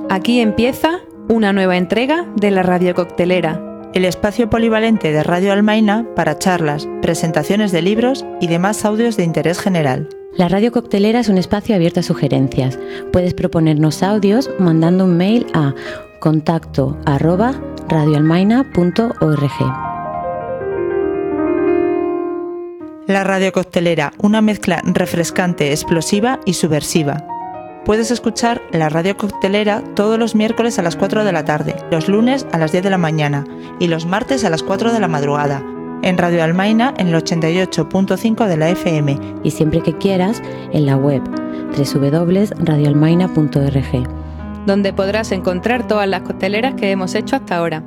Aquí empieza una nueva entrega de la Radio Coctelera, el espacio polivalente de Radio Almaina para charlas, presentaciones de libros y demás audios de interés general. La Radio Coctelera es un espacio abierto a sugerencias. Puedes proponernos audios mandando un mail a contacto@radioalmaina.org. La Radio Coctelera, una mezcla refrescante, explosiva y subversiva. Puedes escuchar la Radio Coctelera todos los miércoles a las 4 de la tarde, los lunes a las 10 de la mañana y los martes a las 4 de la madrugada, en Radio Almaina en el 88.5 de la FM. Y siempre que quieras, en la web www.radioalmaina.org, donde podrás encontrar todas las cocteleras que hemos hecho hasta ahora.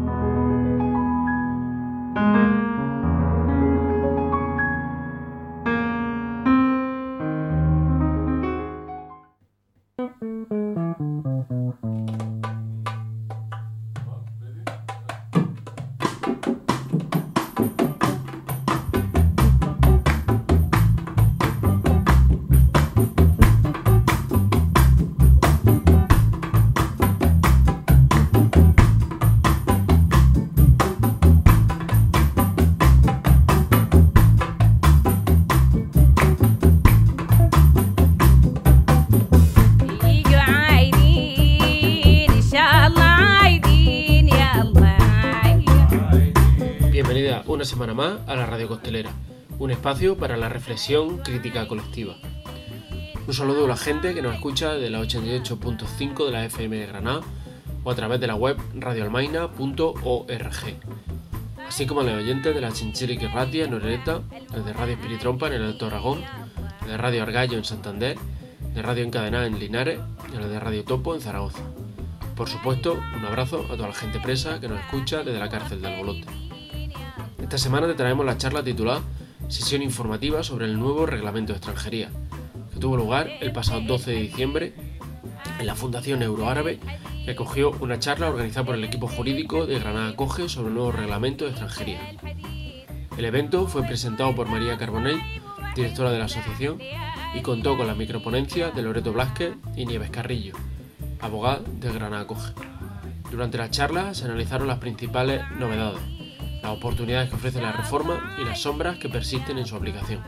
Una semana más a la Radio Coctelera, un espacio para la reflexión crítica colectiva. Un saludo a la gente que nos escucha de la 88.5 de la FM de Granada o a través de la web radioalmaina.org, así como a los oyentes de la Chinchilla y Ratia en Orereta, de Radio Espiritrompa en el Alto Aragón, de Radio Argallo en Santander, de Radio Encadenada en Linares y a los de Radio Topo en Zaragoza. Por supuesto, un abrazo a toda la gente presa que nos escucha desde la cárcel de Albolote. Esta semana te traemos la charla titulada Sesión informativa sobre el nuevo reglamento de extranjería, que tuvo lugar el pasado 12 de diciembre en la Fundación Euroárabe, que acogió una charla organizada por el equipo jurídico de Granada Acoge sobre el nuevo reglamento de extranjería. El evento fue presentado por María Carbonell, directora de la asociación, y contó con la microponencia de Loreto Blázquez y Nieves Carrillo, abogada de Granada Acoge. Durante la charla se analizaron las principales novedades, las oportunidades que ofrece la reforma y las sombras que persisten en su aplicación.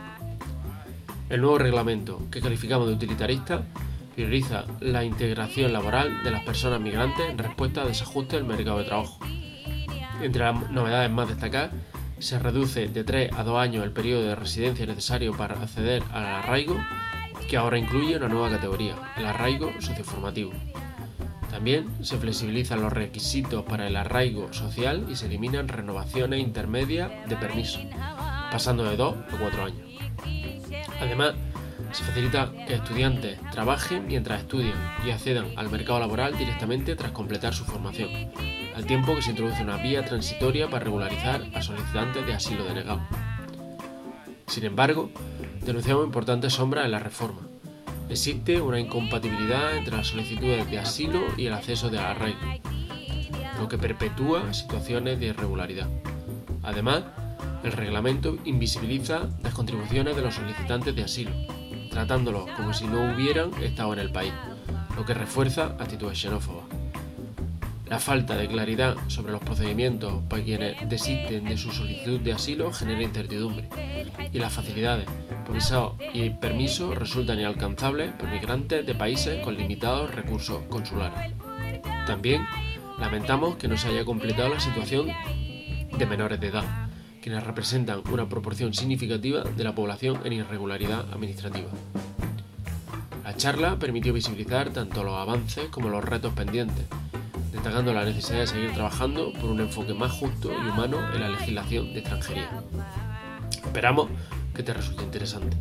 El nuevo reglamento, que calificamos de utilitarista, prioriza la integración laboral de las personas migrantes en respuesta a desajustes del mercado de trabajo. Entre las novedades más destacadas, se reduce de 3 a 2 años el periodo de residencia necesario para acceder al arraigo, que ahora incluye una nueva categoría, el arraigo socioformativo. También se flexibilizan los requisitos para el arraigo social y se eliminan renovaciones intermedias de permiso, pasando de 2 a 4 años. Además, se facilita que estudiantes trabajen mientras estudian y accedan al mercado laboral directamente tras completar su formación, al tiempo que se introduce una vía transitoria para regularizar a solicitantes de asilo denegados. Sin embargo, denunciamos importantes sombras en la reforma. Existe una incompatibilidad entre las solicitudes de asilo y el acceso de arraigo, lo que perpetúa situaciones de irregularidad. Además, el reglamento invisibiliza las contribuciones de los solicitantes de asilo, tratándolos como si no hubieran estado en el país, lo que refuerza actitudes xenófobas. La falta de claridad sobre los procedimientos para quienes desisten de su solicitud de asilo genera incertidumbre, y las facilidades por visado y permiso resultan inalcanzables por migrantes de países con limitados recursos consulares. También lamentamos que no se haya completado la situación de menores de edad, quienes representan una proporción significativa de la población en irregularidad administrativa. La charla permitió visibilizar tanto los avances como los retos pendientes, destacando la necesidad de seguir trabajando por un enfoque más justo y humano en la legislación de extranjería. Esperamos que te resulte interesante.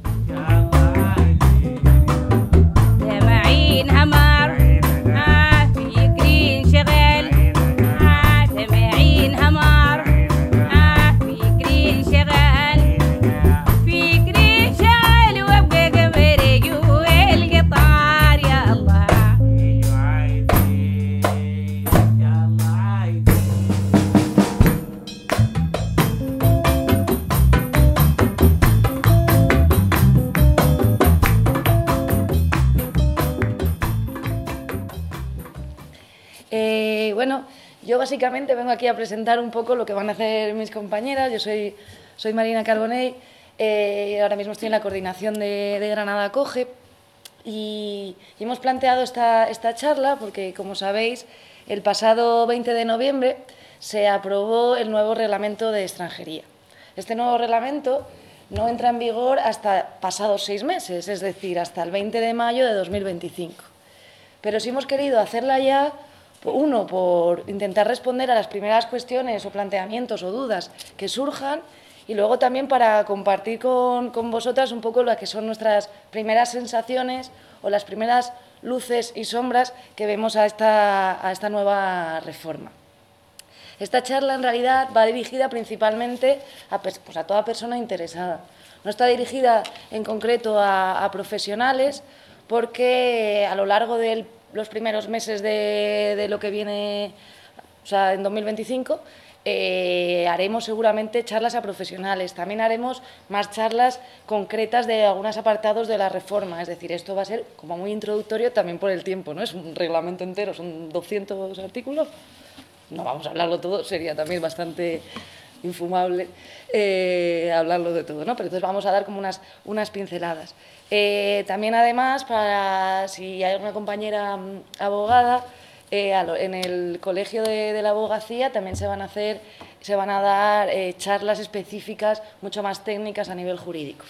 Yo básicamente vengo aquí a presentar un poco lo que van a hacer mis compañeras. Yo soy Marina Carbonell, ahora mismo estoy en la coordinación de Granada Acoge y hemos planteado esta charla porque, como sabéis, el pasado 20 de noviembre se aprobó el nuevo reglamento de extranjería. Este nuevo reglamento no entra en vigor hasta pasados 6 meses, es decir, hasta el 20 de mayo de 2025. Pero sí hemos querido hacerla ya, uno, por intentar responder a las primeras cuestiones o planteamientos o dudas que surjan, y luego también para compartir con vosotras un poco lo que son nuestras primeras sensaciones o las primeras luces y sombras que vemos a esta nueva reforma. Esta charla, en realidad, va dirigida principalmente a toda persona interesada. No está dirigida, en concreto, a profesionales, porque a lo largo de los primeros meses de lo que viene, o sea, en 2025, haremos seguramente charlas a profesionales. También haremos más charlas concretas de algunos apartados de la reforma. Es decir, esto va a ser como muy introductorio también por el tiempo, ¿no? Es un reglamento entero, son 200 artículos. No vamos a hablarlo todo, sería también bastante infumable hablarlo de todo, ¿no? Pero entonces vamos a dar como unas pinceladas. También, además, para si hay alguna compañera abogada, en el Colegio de la Abogacía también se van a dar charlas específicas mucho más técnicas a nivel jurídico.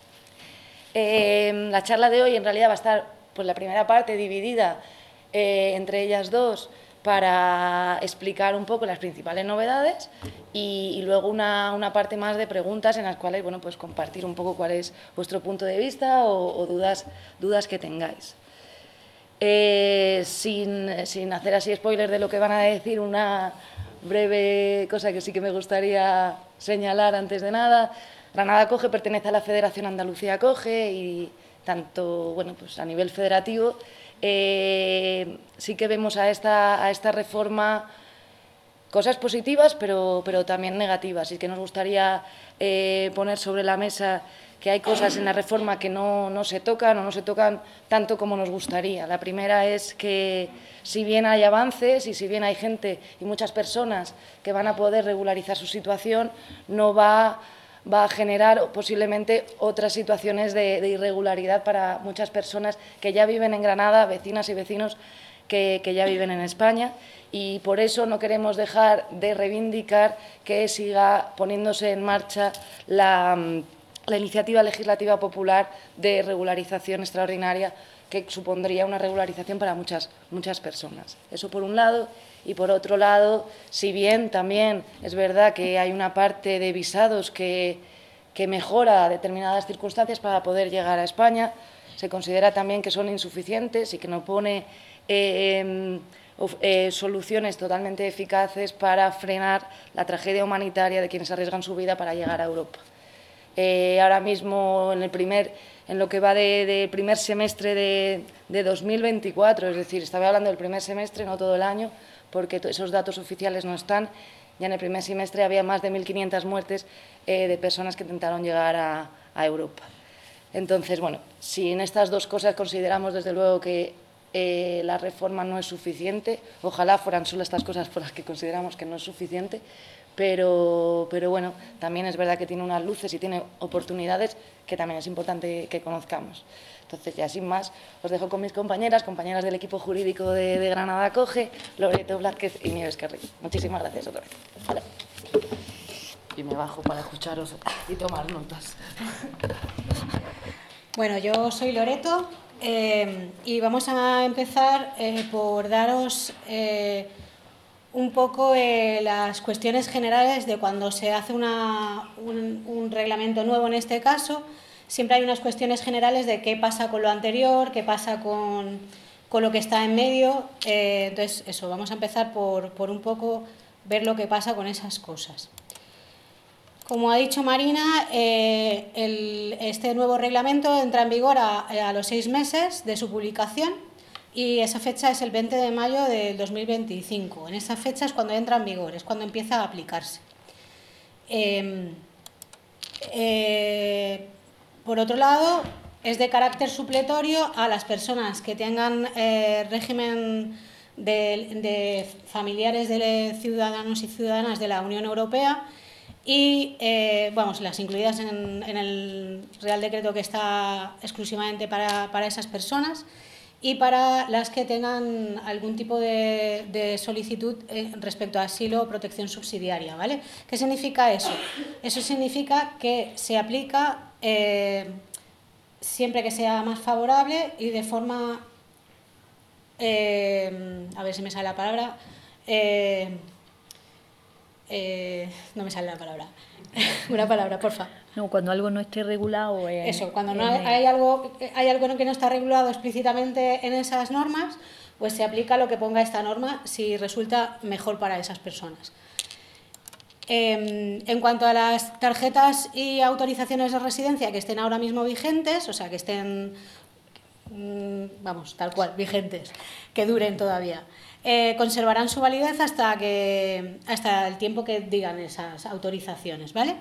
La charla de hoy en realidad va a estar, pues, la primera parte dividida entre ellas dos, para explicar un poco las principales novedades y luego una parte más de preguntas en las cuales, bueno, pues compartir un poco cuál es vuestro punto de vista o dudas que tengáis. Sin hacer así spoilers de lo que van a decir, una breve cosa que sí que me gustaría señalar antes de nada. Granada Acoge pertenece a la Federación Andalucía Acoge y tanto, bueno, pues a nivel federativo, sí que vemos a esta reforma cosas positivas, pero también negativas. Y que nos gustaría poner sobre la mesa que hay cosas en la reforma que no se tocan o no se tocan tanto como nos gustaría. La primera es que, si bien hay avances y si bien hay gente y muchas personas que van a poder regularizar su situación, no va a generar posiblemente otras situaciones de irregularidad para muchas personas que ya viven en Granada, vecinas y vecinos que ya viven en España, y por eso no queremos dejar de reivindicar que siga poniéndose en marcha la iniciativa legislativa popular de regularización extraordinaria, que supondría una regularización para muchas personas. Eso por un lado. Y por otro lado, si bien también es verdad que hay una parte de visados que mejora determinadas circunstancias para poder llegar a España, se considera también que son insuficientes y que no pone soluciones totalmente eficaces para frenar la tragedia humanitaria de quienes arriesgan su vida para llegar a Europa. Ahora mismo, en lo que va del primer semestre de 2024, es decir, estaba hablando del primer semestre, no todo el año, porque esos datos oficiales no están. Ya en el primer semestre había más de 1.500 muertes de personas que intentaron llegar a Europa. Entonces, bueno, si en estas dos cosas consideramos desde luego que la reforma no es suficiente, ojalá fueran solo estas cosas por las que consideramos que no es suficiente, pero bueno, también es verdad que tiene unas luces y tiene oportunidades que también es importante que conozcamos. Entonces, ya sin más, os dejo con mis compañeras del equipo jurídico de Granada Acoge, Loreto Blázquez y Nieves Carrillo. Muchísimas gracias otra vez. Vale. Y me bajo para escucharos y tomar notas. Bueno, yo soy Loreto y vamos a empezar por daros un poco las cuestiones generales de cuando se hace un reglamento nuevo. En este caso, siempre hay unas cuestiones generales de qué pasa con lo anterior, qué pasa con lo que está en medio. Entonces, eso, vamos a empezar por un poco ver lo que pasa con esas cosas. Como ha dicho Marina, este nuevo reglamento entra en vigor a los 6 meses de su publicación y esa fecha es el 20 de mayo del 2025. En esa fecha es cuando entra en vigor, es cuando empieza a aplicarse. Por otro lado, es de carácter supletorio a las personas que tengan régimen de familiares de ciudadanos y ciudadanas de la Unión Europea y las incluidas en el Real Decreto que está exclusivamente para esas personas y para las que tengan algún tipo de solicitud respecto a asilo o protección subsidiaria, ¿vale? ¿Qué significa eso? Eso significa que se aplica siempre que sea más favorable y de forma, a ver si me sale la palabra, no me sale la palabra, una palabra, porfa. No, cuando algo no esté regulado... Eso, cuando no hay algo que no está regulado explícitamente en esas normas, pues se aplica lo que ponga esta norma si resulta mejor para esas personas. En cuanto a las tarjetas y autorizaciones de residencia que estén ahora mismo vigentes, o sea, que estén, tal cual, vigentes, que duren todavía, conservarán su validez hasta el tiempo que digan esas autorizaciones, ¿vale?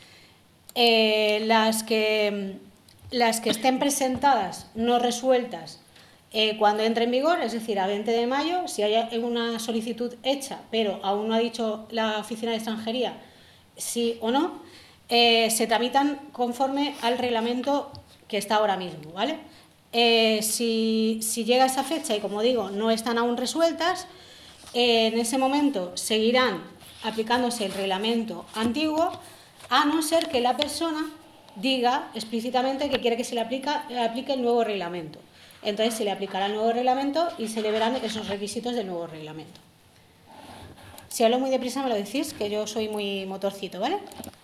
Las que estén presentadas, no resueltas, cuando entre en vigor, es decir, a 20 de mayo, si hay una solicitud hecha, pero aún no ha dicho la Oficina de Extranjería sí o no, se tramitan conforme al reglamento que está ahora mismo, ¿vale? Si llega esa fecha y, como digo, no están aún resueltas, en ese momento seguirán aplicándose el reglamento antiguo, a no ser que la persona diga explícitamente que quiere que se le aplique el nuevo reglamento. Entonces se le aplicará el nuevo reglamento y se le verán esos requisitos del nuevo reglamento. Si hablo muy deprisa me lo decís, que yo soy muy motorcito, ¿vale?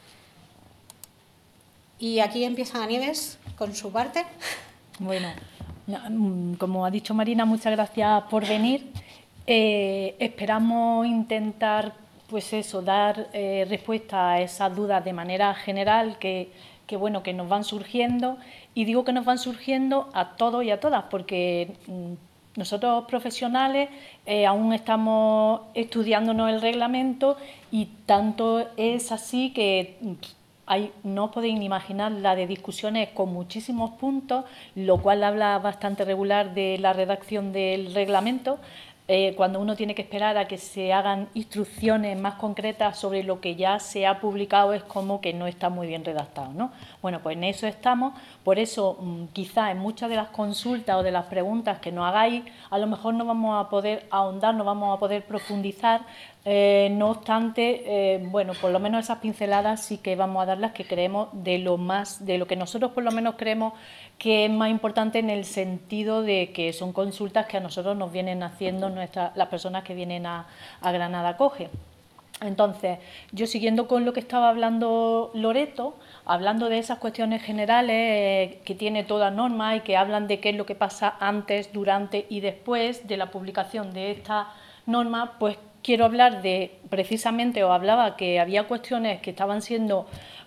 Y aquí empieza Nieves con su parte. Bueno, como ha dicho Marina, muchas gracias por venir. Esperamos intentar, pues eso, dar respuesta a esas dudas de manera general que nos van surgiendo. Y digo que nos van surgiendo a todos y a todas, porque nosotros profesionales aún estamos estudiándonos el reglamento y tanto es así que no os podéis ni imaginar la de discusiones con muchísimos puntos, lo cual habla bastante regular de la redacción del reglamento. Cuando uno tiene que esperar a que se hagan instrucciones más concretas sobre lo que ya se ha publicado, es como que no está muy bien redactado, ¿no? Bueno, pues en eso estamos. Por eso, quizás en muchas de las consultas o de las preguntas que nos hagáis, a lo mejor no vamos a poder ahondar, no vamos a poder profundizar. No obstante, por lo menos esas pinceladas sí que vamos a darlas, que creemos de lo que nosotros por lo menos creemos que es más importante, en el sentido de que son consultas que a nosotros nos vienen haciendo las personas que vienen a Granada Acoge. Entonces, yo siguiendo con lo que estaba hablando Loreto, hablando de esas cuestiones generales que tiene toda norma y que hablan de qué es lo que pasa antes, durante y después de la publicación de esta norma, pues quiero hablar precisamente, os hablaba que había cuestiones que estaban siendo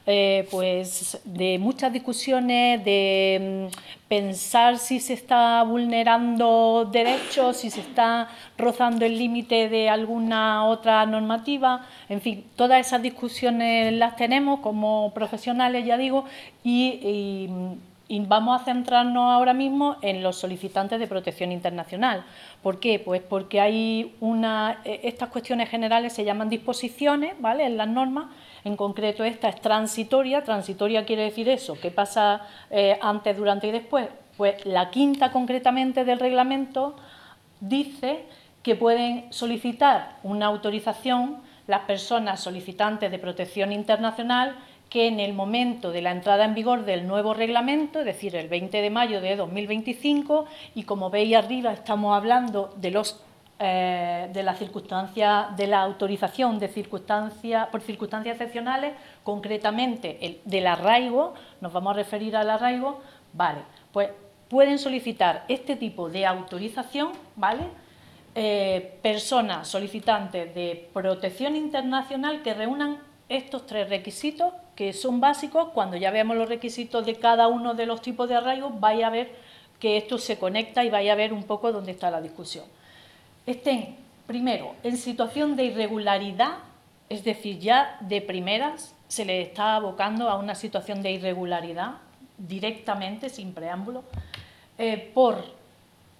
de muchas discusiones, de pensar si se está vulnerando derechos, si se está rozando el límite de alguna otra normativa. En fin, todas esas discusiones las tenemos como profesionales, ya digo, y vamos a centrarnos ahora mismo en los solicitantes de protección internacional. ¿Por qué? Pues porque hay estas cuestiones generales se llaman disposiciones, ¿vale?, en las normas. En concreto, esta es transitoria. Transitoria quiere decir eso, ¿qué pasa antes, durante y después? Pues la quinta, concretamente, del reglamento dice que pueden solicitar una autorización las personas solicitantes de protección internacional que en el momento de la entrada en vigor del nuevo reglamento, es decir, el 20 de mayo de 2025, y como veis arriba estamos hablando de la circunstancia de la autorización por circunstancias excepcionales, concretamente del arraigo, nos vamos a referir al arraigo, vale, pues pueden solicitar este tipo de autorización, ¿vale?, personas solicitantes de protección internacional que reúnan estos tres requisitos, que son básicos. Cuando ya veamos los requisitos de cada uno de los tipos de arraigo, vais a ver que esto se conecta y vais a ver un poco dónde está la discusión. Estén, primero, en situación de irregularidad, es decir, ya de primeras se les está abocando a una situación de irregularidad directamente, sin preámbulo, por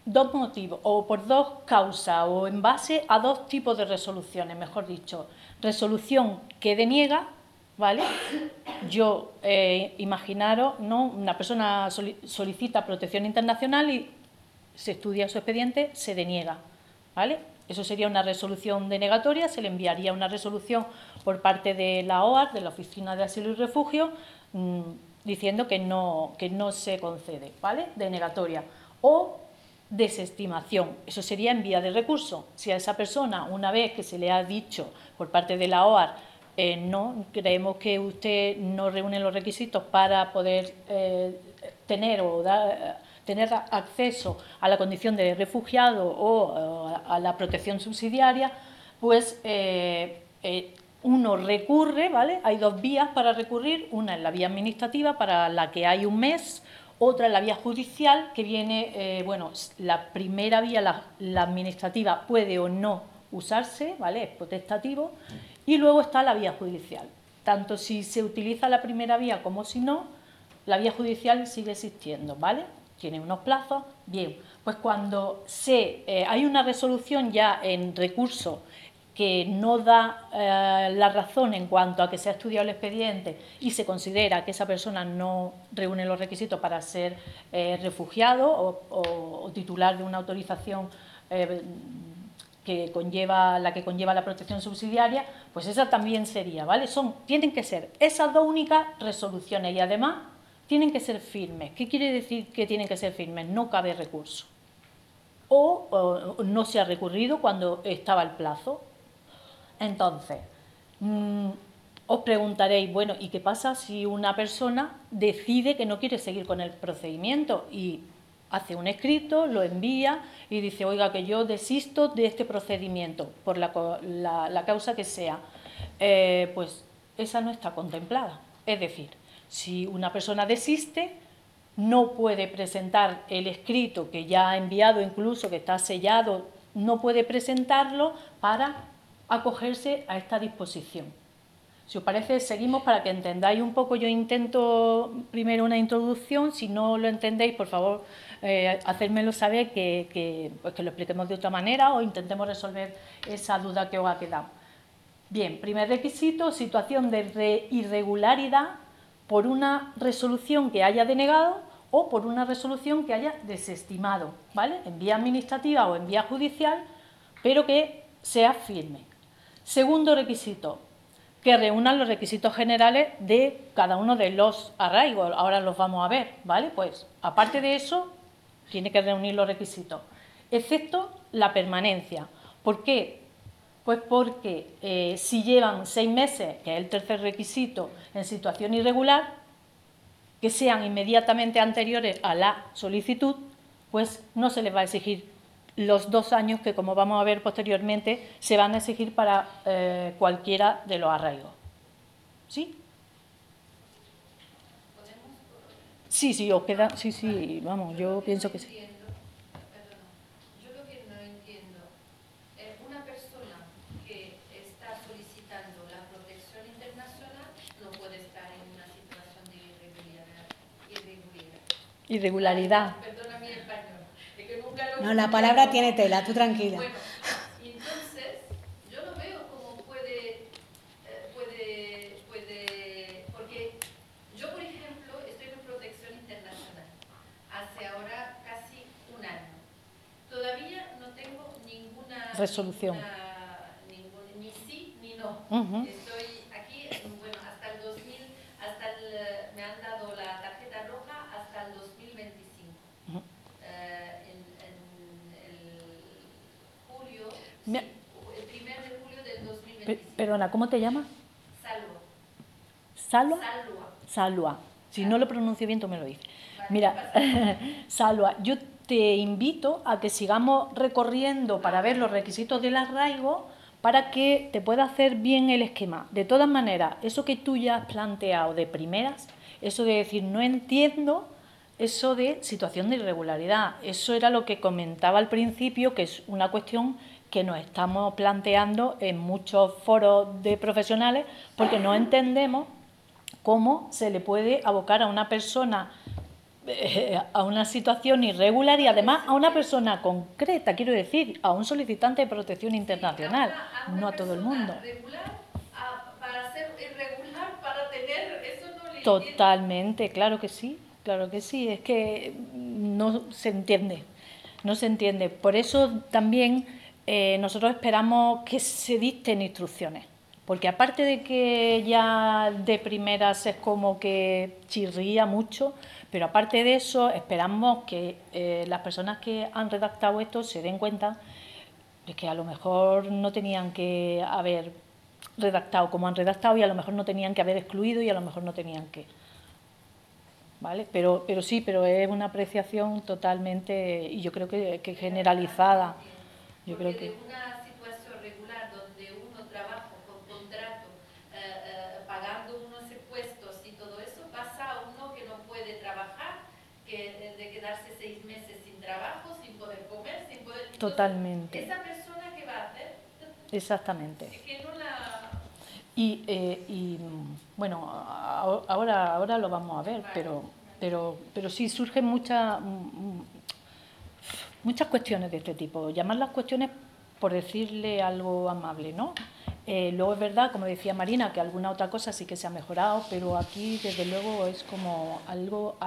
dos motivos, o por dos causas, o en base a dos tipos de resoluciones, mejor dicho. Resolución que deniega, ¿vale? Yo, imaginaros, ¿no? Una persona solicita protección internacional y se estudia su expediente, se deniega, ¿vale? Eso sería una resolución denegatoria, se le enviaría una resolución por parte de la OAR, de la Oficina de Asilo y Refugio, diciendo que no se concede, ¿vale? Denegatoria. O desestimación, eso sería en vía de recurso. Si a esa persona, una vez que se le ha dicho por parte de la OAR, no, creemos que usted no reúne los requisitos para poder tener acceso a la condición de refugiado o a la protección subsidiaria, pues uno recurre, ¿vale? Hay dos vías para recurrir, una es la vía administrativa, para la que hay un mes, otra es la vía judicial, que viene, bueno, la primera vía, la administrativa, puede o no usarse, ¿vale? Es potestativo, y luego está la vía judicial. Tanto si se utiliza la primera vía como si no, la vía judicial sigue existiendo, ¿vale? Tiene unos plazos. Bien, pues cuando hay una resolución ya en recurso que no da la razón en cuanto a que se ha estudiado el expediente y se considera que esa persona no reúne los requisitos para ser refugiado o titular de una autorización que conlleva la protección subsidiaria, pues esa también sería, ¿vale? Tienen que ser esas dos únicas resoluciones y además tienen que ser firmes. ¿Qué quiere decir que tienen que ser firmes? No cabe recurso. O no se ha recurrido cuando estaba el plazo. Entonces, os preguntaréis, bueno, ¿y qué pasa si una persona decide que no quiere seguir con el procedimiento y hace un escrito, lo envía y dice, oiga, que yo desisto de este procedimiento por la causa que sea? Pues esa no está contemplada. Es decir, si una persona desiste, no puede presentar el escrito que ya ha enviado, incluso que está sellado, no puede presentarlo para acogerse a esta disposición. Si os parece, seguimos para que entendáis un poco. Yo intento primero una introducción, si no lo entendéis, por favor, hacérmelo saber, que lo expliquemos de otra manera o intentemos resolver esa duda que os ha quedado. Bien, primer requisito, situación de irregularidad por una resolución que haya denegado o por una resolución que haya desestimado, ¿vale? En vía administrativa o en vía judicial, pero que sea firme. Segundo requisito, que reúnan los requisitos generales de cada uno de los arraigos. Ahora los vamos a ver, ¿vale? Pues, aparte de eso, tiene que reunir los requisitos, excepto la permanencia. ¿Por qué? Pues porque si llevan 6 meses, que es el tercer requisito, en situación irregular, que sean inmediatamente anteriores a la solicitud, pues no se les va a exigir los 2 años que, como vamos a ver posteriormente, se van a exigir para cualquiera de los arraigos. ¿Sí? Sí, os queda. Sí, vamos, yo pienso que sí. Yo lo que no entiendo es una persona que está solicitando la protección internacional no puede estar en una situación de irregularidad. Perdona mi español. Es que nunca lo No, la palabra tiene tela, tú tranquila. Bueno, entonces, yo no veo cómo puede, porque yo, por ejemplo, estoy en protección internacional hace ahora casi un año. Todavía no tengo ninguna resolución. Ni sí ni no. Estoy aquí, bueno, hasta el 2000, me han dado la tarjeta roja hasta el 2025. El 1 de julio del 2025. Perdona, ¿cómo te llamas? Salwa. Salwa. Si no lo pronuncio bien, tú me lo dices. Vale, mira, Salwa, yo te invito a que sigamos recorriendo para ver los requisitos del arraigo para que te pueda hacer bien el esquema. De todas maneras, eso que tú ya has planteado de primeras, eso de decir no entiendo, eso de situación de irregularidad, eso era lo que comentaba al principio, que es una cuestión que nos estamos planteando en muchos foros de profesionales porque no entendemos cómo se le puede abocar a una persona a una situación irregular y además a una persona concreta, quiero decir, a un solicitante de protección internacional, no a todo el mundo. Para ser irregular, para tener eso no le Totalmente, claro que sí, es que no se entiende. Por eso también nosotros esperamos que se dicten instrucciones, porque aparte de que ya de primeras es como que chirría mucho, pero aparte de eso esperamos que las personas que han redactado esto se den cuenta de que a lo mejor no tenían que haber redactado como han redactado y a lo mejor no tenían que haber excluido y a lo mejor no tenían que... ¿Vale? Pero es una apreciación totalmente, y yo creo que generalizada. Yo creo que... una situación regular donde uno trabaja con contrato, pagando unos impuestos y todo eso, pasa a uno que no puede trabajar, de quedarse 6 meses sin trabajo, sin poder comer, sin poder... Entonces, totalmente. ¿esa persona qué va a hacer? Exactamente. Es que no la... Y bueno, ahora lo vamos a ver, pero sí surgen muchas cuestiones de este tipo. Llamar las cuestiones por decirle algo amable, ¿no? Luego es verdad, como decía Marina, que alguna otra cosa sí que se ha mejorado, pero aquí desde luego es como algo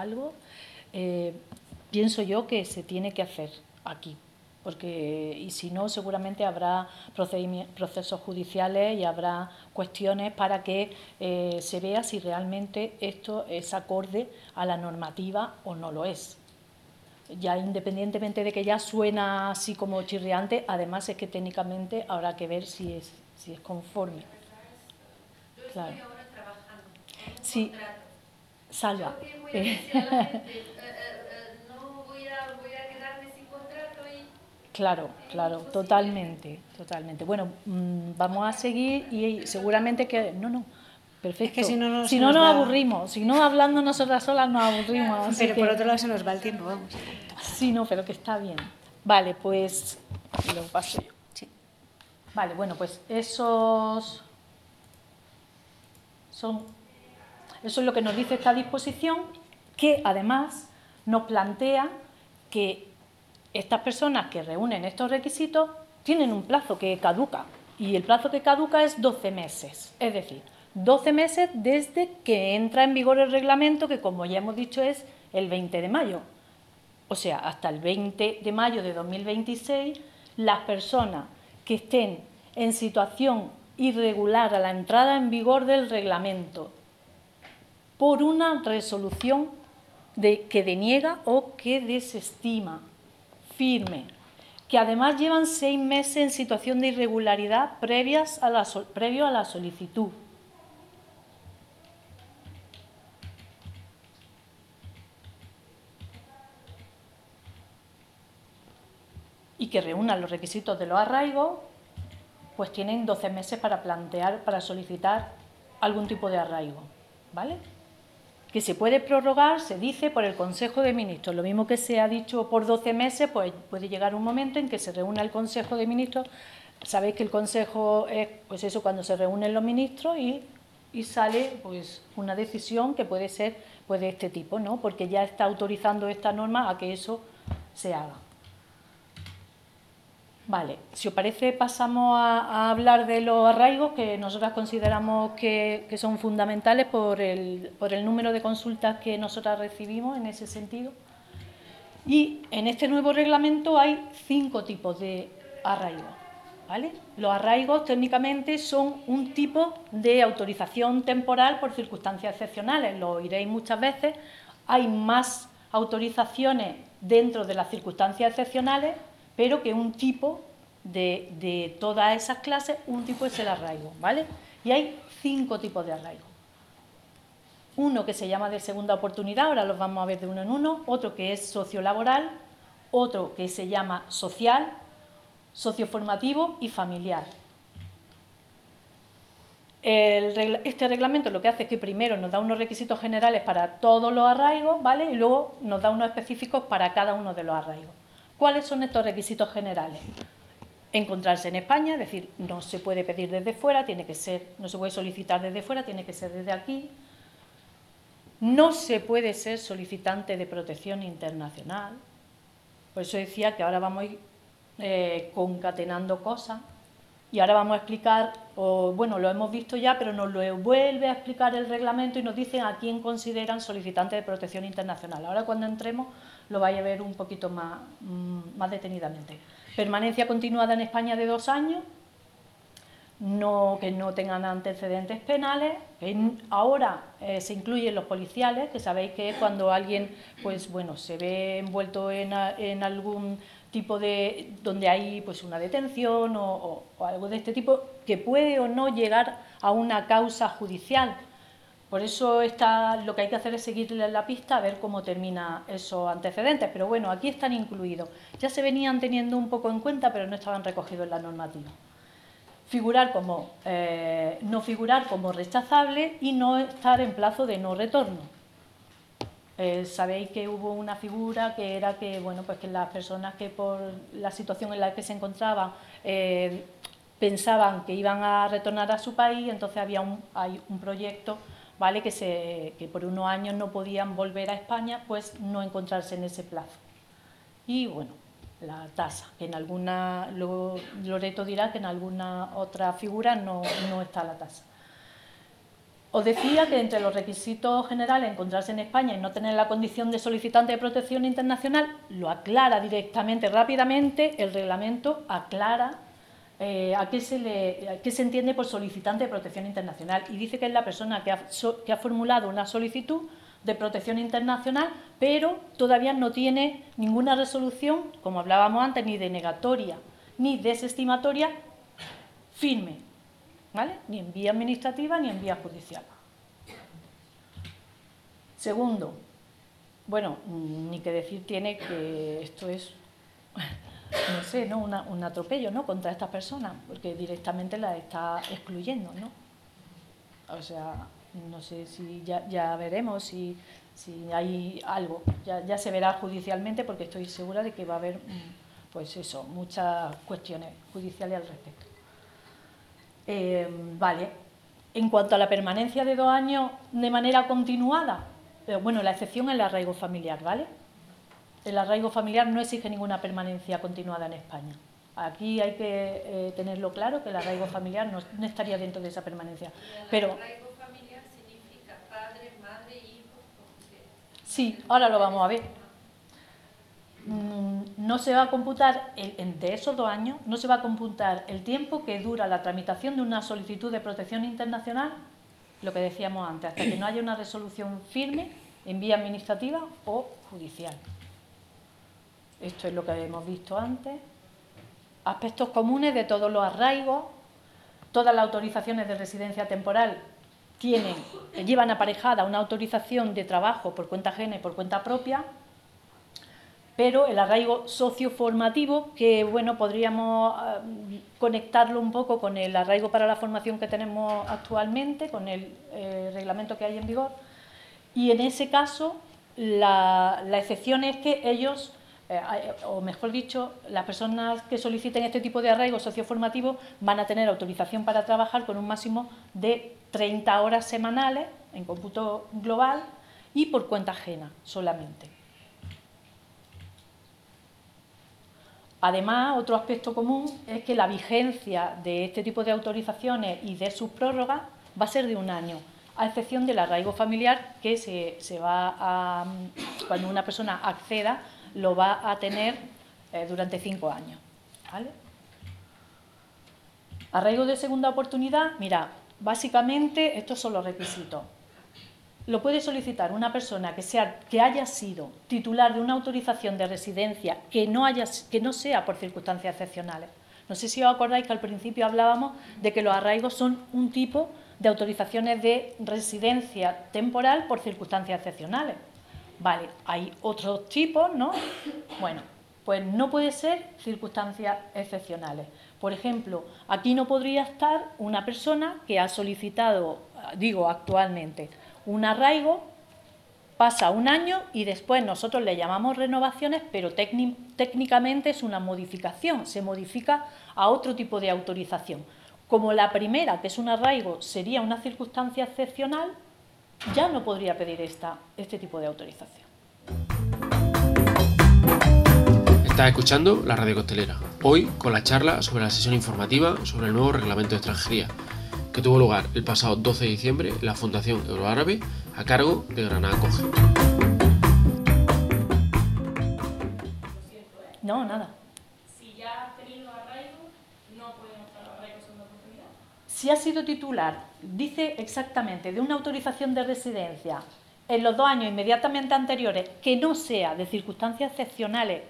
pienso yo que se tiene que hacer aquí. Porque, y si no, seguramente habrá procesos judiciales y habrá cuestiones para que se vea si realmente esto es acorde a la normativa o no lo es. Ya independientemente de que ya suena así como chirriante, además es que técnicamente habrá que ver si es conforme. Yo estoy ahora trabajando con un sí. contrato. Salva. Yo que voy a decir a la gente, no voy a quedarme sin contrato y... Claro, totalmente. Bueno, vamos a seguir y seguramente que... No, perfecto. Es que si no nos aburrimos, si no hablando nosotras solas nos aburrimos. Pero por otro lado se nos va el tiempo, vamos. Sí, no, pero que está bien. Vale, pues lo paso yo. Sí. Vale, bueno, pues eso es lo que nos dice esta disposición, que además nos plantea que estas personas que reúnen estos requisitos tienen un plazo que caduca, y el plazo que caduca es 12 meses, es decir, 12 meses desde que entra en vigor el reglamento, que como ya hemos dicho es el 20 de mayo. O sea, hasta el 20 de mayo de 2026, las personas que estén en situación irregular a la entrada en vigor del reglamento por una resolución que deniega o que desestima firme, que además llevan 6 meses en situación de irregularidad previo a la solicitud. Y que reúnan los requisitos de los arraigos, pues tienen 12 meses para solicitar algún tipo de arraigo, ¿vale? Que se puede prorrogar, se dice, por el Consejo de Ministros. Lo mismo que se ha dicho por 12 meses, pues puede llegar un momento en que se reúna el Consejo de Ministros. Sabéis que el Consejo es, pues eso, cuando se reúnen los ministros y sale pues una decisión que puede ser pues de este tipo, ¿no? Porque ya está autorizando esta norma a que eso se haga. Vale, si os parece pasamos a hablar de los arraigos, que nosotras consideramos que son fundamentales por el número de consultas que nosotras recibimos en ese sentido. Y en este nuevo reglamento hay 5 tipos de arraigos, ¿vale? Los arraigos técnicamente son un tipo de autorización temporal por circunstancias excepcionales, lo oiréis muchas veces. Hay más autorizaciones dentro de las circunstancias excepcionales, pero que un tipo de todas esas clases, un tipo es el arraigo, ¿vale? Y hay 5 tipos de arraigo. Uno que se llama de segunda oportunidad, ahora los vamos a ver de uno en uno, otro que es sociolaboral, otro que se llama social, socioformativo y familiar. Este reglamento lo que hace es que primero nos da unos requisitos generales para todos los arraigos, ¿vale? Y luego nos da unos específicos para cada uno de los arraigos. ¿Cuáles son estos requisitos generales? Encontrarse en España, es decir, no se puede pedir desde fuera, tiene que ser, no se puede solicitar desde fuera, tiene que ser desde aquí. no se puede ser solicitante de protección internacional. Por eso decía que ahora vamos a ir concatenando cosas y ahora vamos a explicar, bueno, lo hemos visto ya, pero nos lo vuelve a explicar el reglamento y nos dicen a quién consideran solicitante de protección internacional. Ahora cuando entremos lo vais a ver un poquito más detenidamente. Permanencia continuada en España de 2 años, que no tengan antecedentes penales, que ahora se incluyen los policiales, que sabéis que es cuando alguien pues, bueno, se ve envuelto en algún tipo de, donde hay pues, una detención o algo de este tipo, que puede o no llegar a una causa judicial. Por eso lo que hay que hacer es seguirle la pista a ver cómo termina esos antecedentes. Pero bueno, aquí están incluidos. Ya se venían teniendo un poco en cuenta, pero no estaban recogidos en la normativa. No figurar como rechazable y no estar en plazo de no retorno. Sabéis que hubo una figura que era que, bueno, pues que las personas que por la situación en la que se encontraban pensaban que iban a retornar a su país, entonces hay un proyecto, ¿vale?, que por unos años no podían volver a España, pues no encontrarse en ese plazo. Y bueno, la tasa, que en alguna, luego Loreto dirá que en alguna otra figura no está la tasa. Os decía que entre los requisitos generales encontrarse en España y no tener la condición de solicitante de protección internacional, lo aclara directamente, rápidamente, el reglamento aclara a qué se entiende por solicitante de protección internacional y dice que es la persona que ha formulado una solicitud de protección internacional, pero todavía no tiene ninguna resolución, como hablábamos antes, ni denegatoria ni desestimatoria firme, ¿vale?, ni en vía administrativa ni en vía judicial. Segundo, bueno, ni que decir tiene que esto es, no sé, ¿no?, un atropello, ¿no?, contra estas personas, porque directamente las está excluyendo, ¿no? O sea, no sé si ya veremos si hay algo, ya se verá judicialmente, porque estoy segura de que va a haber, pues eso, muchas cuestiones judiciales al respecto. Vale, en cuanto a la permanencia de 2 años de manera continuada, bueno, la excepción es el arraigo familiar, ¿vale? El arraigo familiar no exige ninguna permanencia continuada en España. Aquí hay que tenerlo claro, que el arraigo familiar no estaría dentro de esa permanencia. Pero ¿El arraigo familiar significa padre, madre, hijos? Sí, ahora lo vamos a ver. No se va a computar, de esos 2 años, no se va a computar el tiempo que dura la tramitación de una solicitud de protección internacional, lo que decíamos antes, hasta que no haya una resolución firme en vía administrativa o judicial. Esto es lo que hemos visto antes. Aspectos comunes de todos los arraigos. Todas las autorizaciones de residencia temporal llevan aparejada una autorización de trabajo por cuenta ajena y por cuenta propia, pero el arraigo socioformativo, que bueno, podríamos conectarlo un poco con el arraigo para la formación que tenemos actualmente, con el reglamento que hay en vigor, y en ese caso la excepción es que ellos, o mejor dicho, las personas que soliciten este tipo de arraigo socioformativo van a tener autorización para trabajar con un máximo de 30 horas semanales en cómputo global y por cuenta ajena solamente. Además, otro aspecto común es que la vigencia de este tipo de autorizaciones y de sus prórrogas va a ser de 1 año, a excepción del arraigo familiar, que se va a, cuando una persona acceda, lo va a tener durante 5 años. ¿Vale? Arraigo de segunda oportunidad, mira, básicamente estos son los requisitos. Lo puede solicitar una persona que haya sido titular de una autorización de residencia que no sea por circunstancias excepcionales. No sé si os acordáis que al principio hablábamos de que los arraigos son un tipo de autorizaciones de residencia temporal por circunstancias excepcionales. Vale, hay otros tipos, ¿no? Bueno, pues no puede ser circunstancias excepcionales. Por ejemplo, aquí no podría estar una persona que ha solicitado, digo actualmente, un arraigo, pasa 1 año y después nosotros le llamamos renovaciones, pero técnicamente es una modificación, se modifica a otro tipo de autorización. Como la primera, que es un arraigo, sería una circunstancia excepcional, ya no podría pedir este tipo de autorización. Estás escuchando la Radio Costelera, hoy con la charla sobre la sesión informativa sobre el nuevo reglamento de extranjería, que tuvo lugar el pasado 12 de diciembre en la Fundación Euroárabe a cargo de Granada Acoge. No, nada. Si ya has tenido arraigo, no pueden optar a arraigo segunda oportunidad. Si ha sido titular, dice exactamente, de una autorización de residencia en los 2 años inmediatamente anteriores que no sea de circunstancias excepcionales,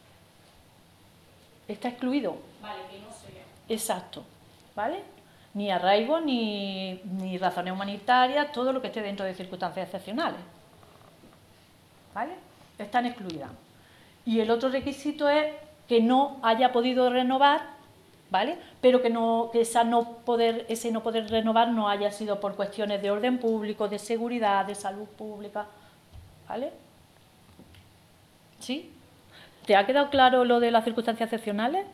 está excluido. Vale, que no sea. Exacto, ¿vale? Ni arraigo, ni razones humanitarias, todo lo que esté dentro de circunstancias excepcionales, ¿vale? Están excluidas. Y el otro requisito es que no haya podido renovar, ¿vale? Pero que ese no poder renovar no haya sido por cuestiones de orden público, de seguridad, de salud pública, ¿vale? ¿Sí? ¿Te ha quedado claro lo de las circunstancias excepcionales?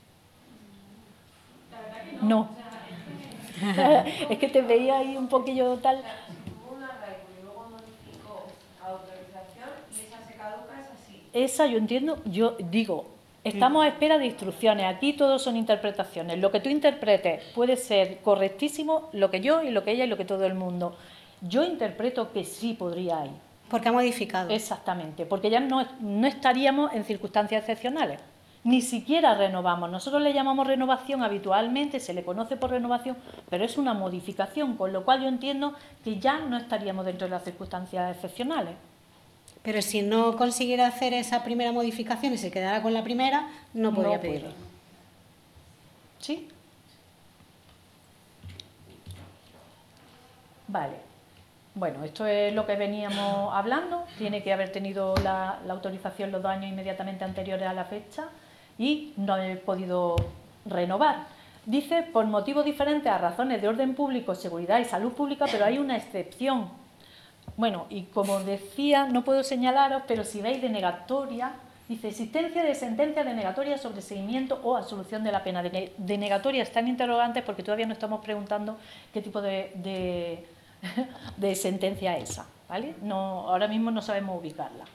La verdad que no. No. Es que te veía ahí un poquillo tal. Un arraigo y luego modificó autorización y esa se caduca, es así. Esa yo entiendo, yo digo, estamos a espera de instrucciones, aquí todo son interpretaciones. Lo que tú interpretes puede ser correctísimo, lo que yo y lo que ella y lo que todo el mundo. Yo interpreto que sí podría ir. Porque ha modificado. Exactamente, porque ya no estaríamos en circunstancias excepcionales. Ni siquiera renovamos. Nosotros le llamamos renovación habitualmente, se le conoce por renovación, pero es una modificación, con lo cual yo entiendo que ya no estaríamos dentro de las circunstancias excepcionales. Pero si no consiguiera hacer esa primera modificación y se quedara con la primera, no podría pedirlo. ¿Sí? Vale. Bueno, esto es lo que veníamos hablando. Tiene que haber tenido la autorización los 2 años inmediatamente anteriores a la fecha y no he podido renovar. Dice, por motivos diferentes a razones de orden público, seguridad y salud pública, pero hay una excepción. Bueno, y como decía, no puedo señalaros, pero si veis denegatoria, dice, existencia de sentencia denegatoria sobre seguimiento o absolución de la pena. Denegatoria están interrogantes porque todavía no estamos preguntando qué tipo de sentencia es esa, ¿vale? No, ahora mismo no sabemos ubicarla.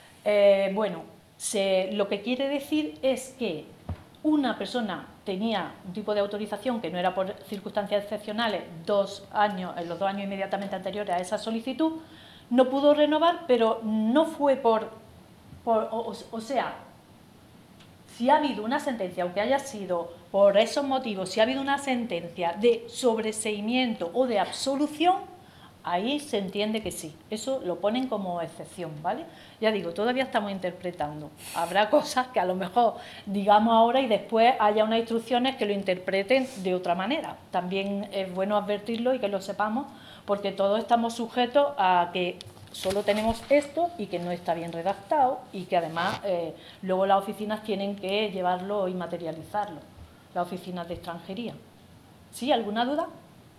Lo que quiere decir es que una persona tenía un tipo de autorización que no era por circunstancias excepcionales en los 2 años inmediatamente anteriores a esa solicitud, no pudo renovar, pero no fue o sea, si ha habido una sentencia, aunque haya sido por esos motivos, si ha habido una sentencia de sobreseimiento o de absolución, ahí se entiende que sí, eso lo ponen como excepción, ¿vale? Ya digo, todavía estamos interpretando. Habrá cosas que a lo mejor digamos ahora y después haya unas instrucciones que lo interpreten de otra manera. También es bueno advertirlo y que lo sepamos, porque todos estamos sujetos a que solo tenemos esto y que no está bien redactado y que además luego las oficinas tienen que llevarlo y materializarlo, las oficinas de extranjería. ¿Sí? ¿Alguna duda?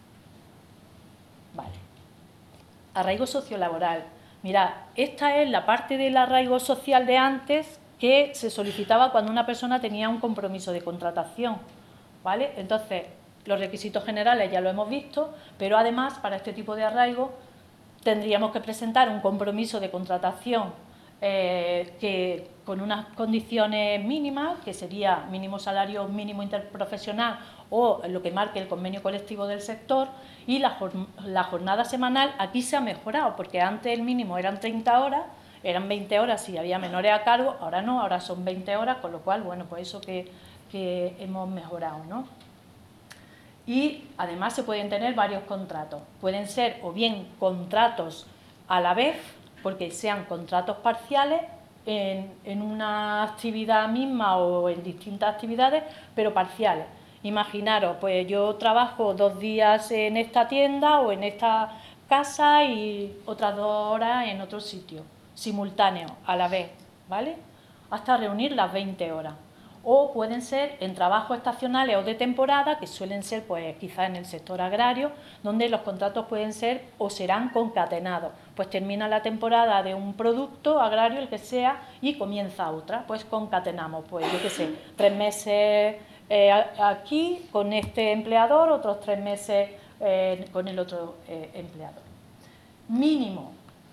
Vale. Arraigo sociolaboral. Mirad, esta es la parte del arraigo social de antes que se solicitaba cuando una persona tenía un compromiso de contratación, ¿vale? Entonces, los requisitos generales ya lo hemos visto, pero además, para este tipo de arraigo, tendríamos que presentar un compromiso de contratación que con unas condiciones mínimas, que sería mínimo salario mínimo interprofesional o lo que marque el convenio colectivo del sector, y la jornada semanal. Aquí se ha mejorado, porque antes el mínimo eran 30 horas, eran 20 horas si había menores a cargo, ahora no, ahora son 20 horas, con lo cual, bueno, pues eso que hemos mejorado, ¿no? Y además se pueden tener varios contratos, pueden ser o bien contratos a la vez, porque sean contratos parciales en una actividad misma o en distintas actividades, pero parciales. Imaginaros, pues yo trabajo 2 días en esta tienda o en esta casa y otras 2 horas en otro sitio, simultáneo, a la vez, ¿vale? Hasta reunir las 20 horas. O pueden ser en trabajos estacionales o de temporada, que suelen ser pues quizás en el sector agrario, donde los contratos pueden ser o serán concatenados. Pues termina la temporada de un producto agrario, el que sea, y comienza otra. Pues concatenamos, pues yo qué sé, 3 meses aquí con este empleador, otros 3 meses con el otro empleador. mínimo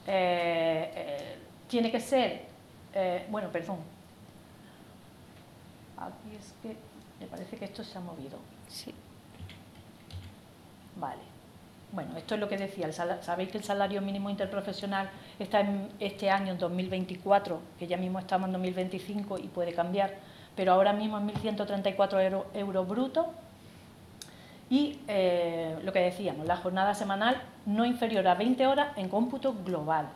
tiene que ser, bueno, perdón, aquí es que me parece que esto se ha movido. Sí. Vale. Bueno, esto es lo que decía, sabéis que el salario mínimo interprofesional está en este año, en 2024, que ya mismo estamos en 2025 y puede cambiar, pero ahora mismo es 1.134 euros brutos. Y lo que decíamos, la jornada semanal no inferior a 20 horas en cómputo global.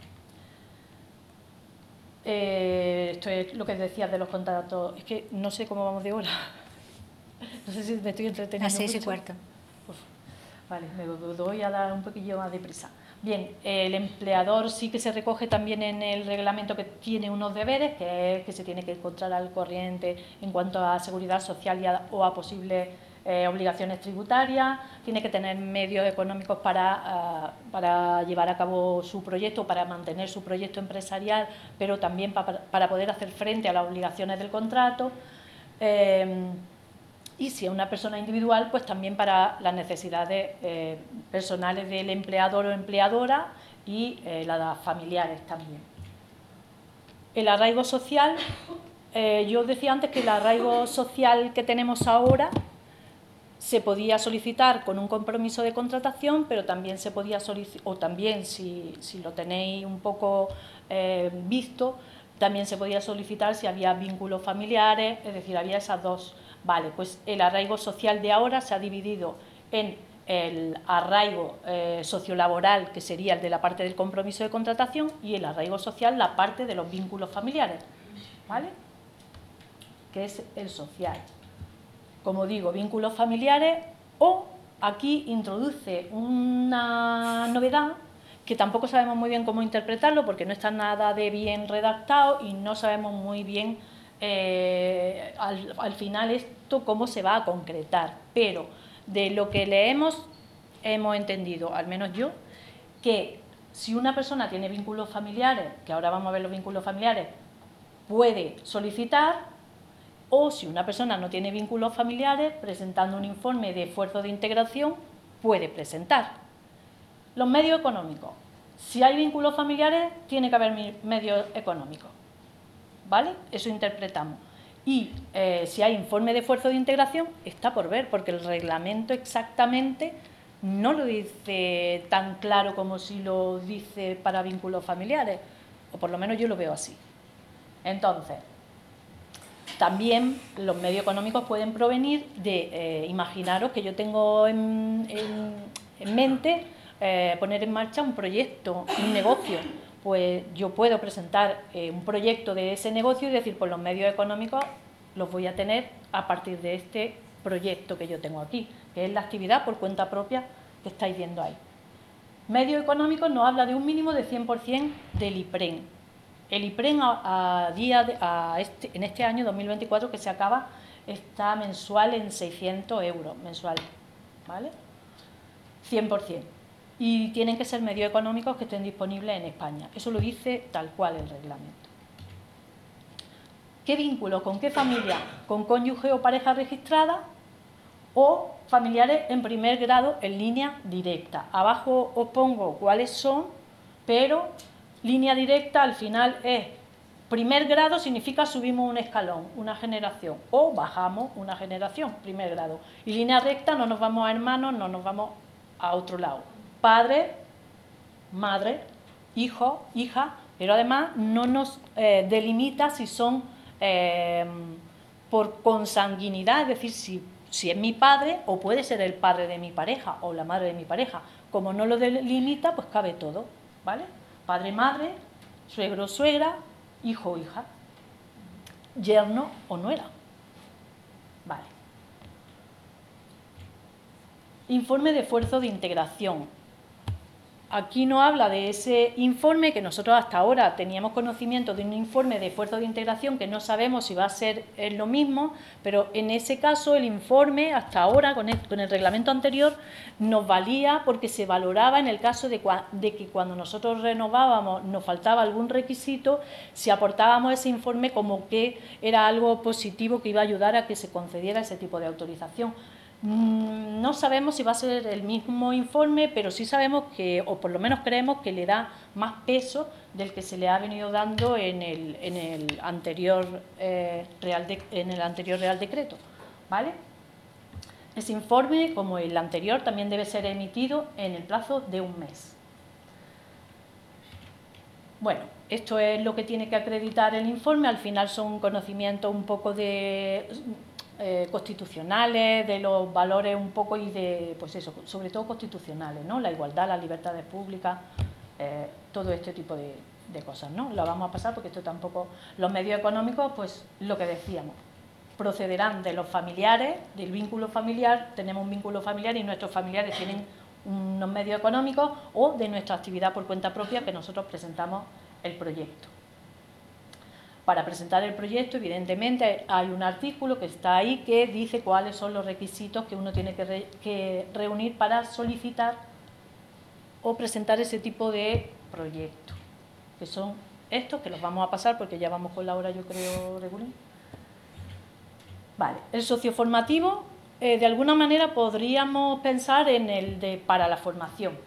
Esto es lo que decías de los contratos. Es que no sé cómo vamos de hora. No sé si me estoy entreteniendo. A 6:15. Uf, vale, me voy a dar un poquillo más de prisa. Bien, el empleador sí que se recoge también en el reglamento que tiene unos deberes, que es que se tiene que encontrar al corriente en cuanto a seguridad social o a posibles obligaciones tributarias, tiene que tener medios económicos para llevar a cabo su proyecto, para mantener su proyecto empresarial, pero también para poder hacer frente a las obligaciones del contrato. Y si es una persona individual, pues también para las necesidades personales del empleador o empleadora y las familiares también. El arraigo social, yo decía antes que el arraigo social que tenemos ahora se podía solicitar con un compromiso de contratación, pero también se podía solicitar, o también si lo tenéis un poco visto, también se podía solicitar si había vínculos familiares, es decir, había esas dos. Vale, pues el arraigo social de ahora se ha dividido en el arraigo sociolaboral, que sería el de la parte del compromiso de contratación, y el arraigo social, la parte de los vínculos familiares, ¿vale? Que es el social. Como digo, vínculos familiares, o aquí introduce una novedad que tampoco sabemos muy bien cómo interpretarlo porque no está nada de bien redactado y no sabemos muy bien al final esto cómo se va a concretar, pero de lo que leemos hemos entendido, al menos yo, que si una persona tiene vínculos familiares, que ahora vamos a ver los vínculos familiares, puede solicitar, o si una persona no tiene vínculos familiares, presentando un informe de esfuerzo de integración, puede presentar. Los medios económicos. Si hay vínculos familiares, tiene que haber medios económicos. ¿Vale? Eso interpretamos. Y si hay informe de esfuerzo de integración, está por ver, porque el reglamento exactamente no lo dice tan claro como si lo dice para vínculos familiares, o por lo menos yo lo veo así. Entonces, también los medios económicos pueden provenir de, imaginaros que yo tengo en mente poner en marcha un proyecto, un negocio, pues yo puedo presentar un proyecto de ese negocio y decir, pues los medios económicos los voy a tener a partir de este proyecto que yo tengo aquí, que es la actividad por cuenta propia que estáis viendo ahí. Medios económicos nos habla de un mínimo de 100% del IPREN. El IPREN en este año 2024 que se acaba está mensual en 600 euros mensual, ¿vale? 100%. Y tienen que ser medios económicos que estén disponibles en España. Eso lo dice tal cual el reglamento. ¿Qué vínculo? ¿Con qué familia? ¿Con cónyuge o pareja registrada? ¿O familiares en primer grado en línea directa? Abajo os pongo cuáles son, pero línea directa al final es primer grado, significa subimos un escalón, una generación, o bajamos una generación, primer grado. Y línea recta no nos vamos a hermanos, no nos vamos a otro lado. Padre, madre, hijo, hija, pero además no nos delimita si son por consanguinidad, es decir, si es mi padre o puede ser el padre de mi pareja o la madre de mi pareja. Como no lo delimita, pues cabe todo, ¿vale? Padre, madre, suegro, suegra, hijo o hija, yerno o nuera. Vale. Informe de esfuerzo de integración. Aquí no habla de ese informe que nosotros hasta ahora teníamos conocimiento de un informe de esfuerzo de integración que no sabemos si va a ser lo mismo, pero en ese caso el informe hasta ahora con el reglamento anterior nos valía porque se valoraba en el caso de que cuando nosotros renovábamos nos faltaba algún requisito, si aportábamos ese informe como que era algo positivo que iba a ayudar a que se concediera ese tipo de autorización. No sabemos si va a ser el mismo informe, pero sí sabemos que, o por lo menos creemos que le da más peso del que se le ha venido dando en el anterior Real Decreto, ¿vale? Ese informe, como el anterior, también debe ser emitido en el plazo de un mes. Bueno, esto es lo que tiene que acreditar el informe. Al final son conocimientos un poco de constitucionales, de los valores un poco y de, pues eso, sobre todo constitucionales, ¿no? La igualdad, las libertades públicas, todo este tipo de cosas, ¿no? Lo vamos a pasar porque esto tampoco... Los medios económicos, pues lo que decíamos, procederán de los familiares, del vínculo familiar. Tenemos un vínculo familiar y nuestros familiares tienen unos medios económicos, o de nuestra actividad por cuenta propia que nosotros presentamos el proyecto. Para presentar el proyecto, evidentemente, hay un artículo que está ahí que dice cuáles son los requisitos que uno tiene que reunir para solicitar o presentar ese tipo de proyecto, que son estos, que los vamos a pasar porque ya vamos con la hora, yo creo, regular. Vale, el socioformativo, de alguna manera podríamos pensar en el de para la formación.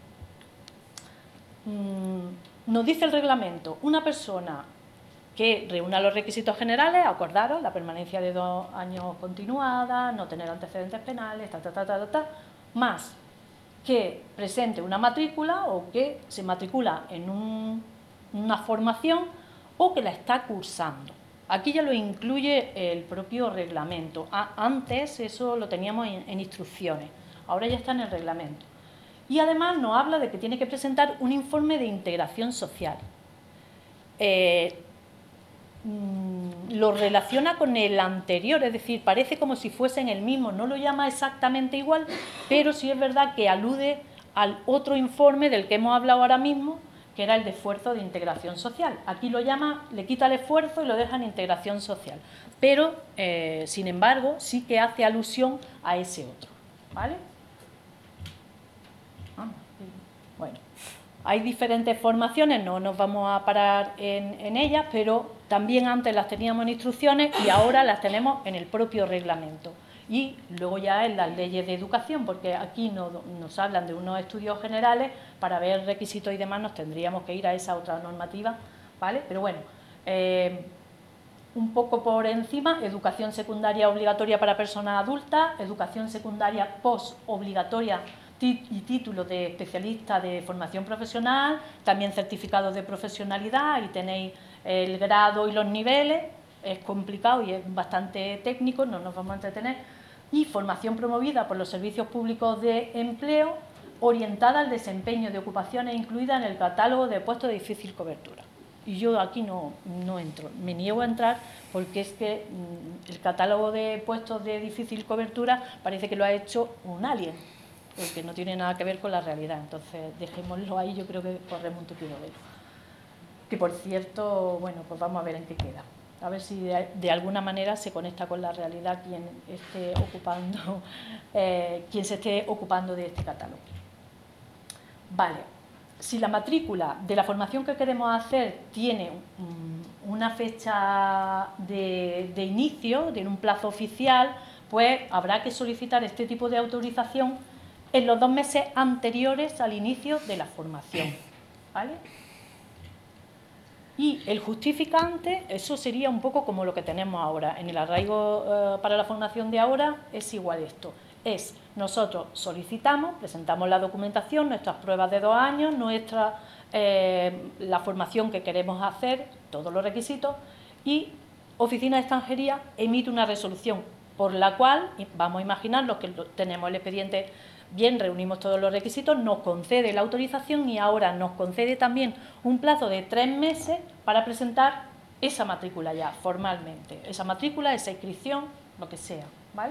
Nos dice el reglamento, una persona que reúna los requisitos generales, acordaros, la permanencia de 2 años continuada, no tener antecedentes penales, más que presente una matrícula o que se matricula en una formación o que la está cursando. Aquí ya lo incluye el propio reglamento. Antes eso lo teníamos en instrucciones, ahora ya está en el reglamento. Y además nos habla de que tiene que presentar un informe de integración social. Lo relaciona con el anterior, es decir, parece como si fuesen el mismo, no lo llama exactamente igual, pero sí es verdad que alude al otro informe del que hemos hablado ahora mismo, que era el de esfuerzo de integración social. Aquí lo llama, le quita el esfuerzo y lo deja en integración social, pero sin embargo sí que hace alusión a ese otro, ¿vale? Bueno, hay diferentes formaciones, no nos vamos a parar en ellas, pero también antes las teníamos en instrucciones y ahora las tenemos en el propio reglamento. Y luego ya en las leyes de educación, porque aquí nos hablan de unos estudios generales, para ver requisitos y demás nos tendríamos que ir a esa otra normativa, ¿vale? Pero bueno, un poco por encima, educación secundaria obligatoria para personas adultas, educación secundaria post-obligatoria y título de especialista de formación profesional, también certificados de profesionalidad, ahí tenéis el grado y los niveles, es complicado y es bastante técnico, no nos vamos a entretener, y formación promovida por los servicios públicos de empleo, orientada al desempeño de ocupaciones incluidas en el catálogo de puestos de difícil cobertura. Y yo aquí no entro, me niego a entrar porque es que el catálogo de puestos de difícil cobertura parece que lo ha hecho un alien, porque no tiene nada que ver con la realidad. Entonces, dejémoslo ahí, yo creo que corremos un tupido velo. Que, por cierto, bueno, pues vamos a ver en qué queda. A ver si de alguna manera se conecta con la realidad quien se esté ocupando de este catálogo. Vale, si la matrícula de la formación que queremos hacer tiene una fecha de inicio, tiene un plazo oficial, pues habrá que solicitar este tipo de autorización en los 2 meses anteriores al inicio de la formación, ¿vale? Y el justificante, eso sería un poco como lo que tenemos ahora. En el arraigo para la formación de ahora es igual esto. Nosotros solicitamos, presentamos la documentación, nuestras pruebas de 2 años, la formación que queremos hacer, todos los requisitos, y Oficina de Extranjería emite una resolución por la cual, vamos a imaginar los que tenemos el expediente bien, reunimos todos los requisitos, nos concede la autorización y ahora nos concede también un plazo de 3 meses para presentar esa matrícula ya formalmente. Esa matrícula, esa inscripción, lo que sea, ¿vale?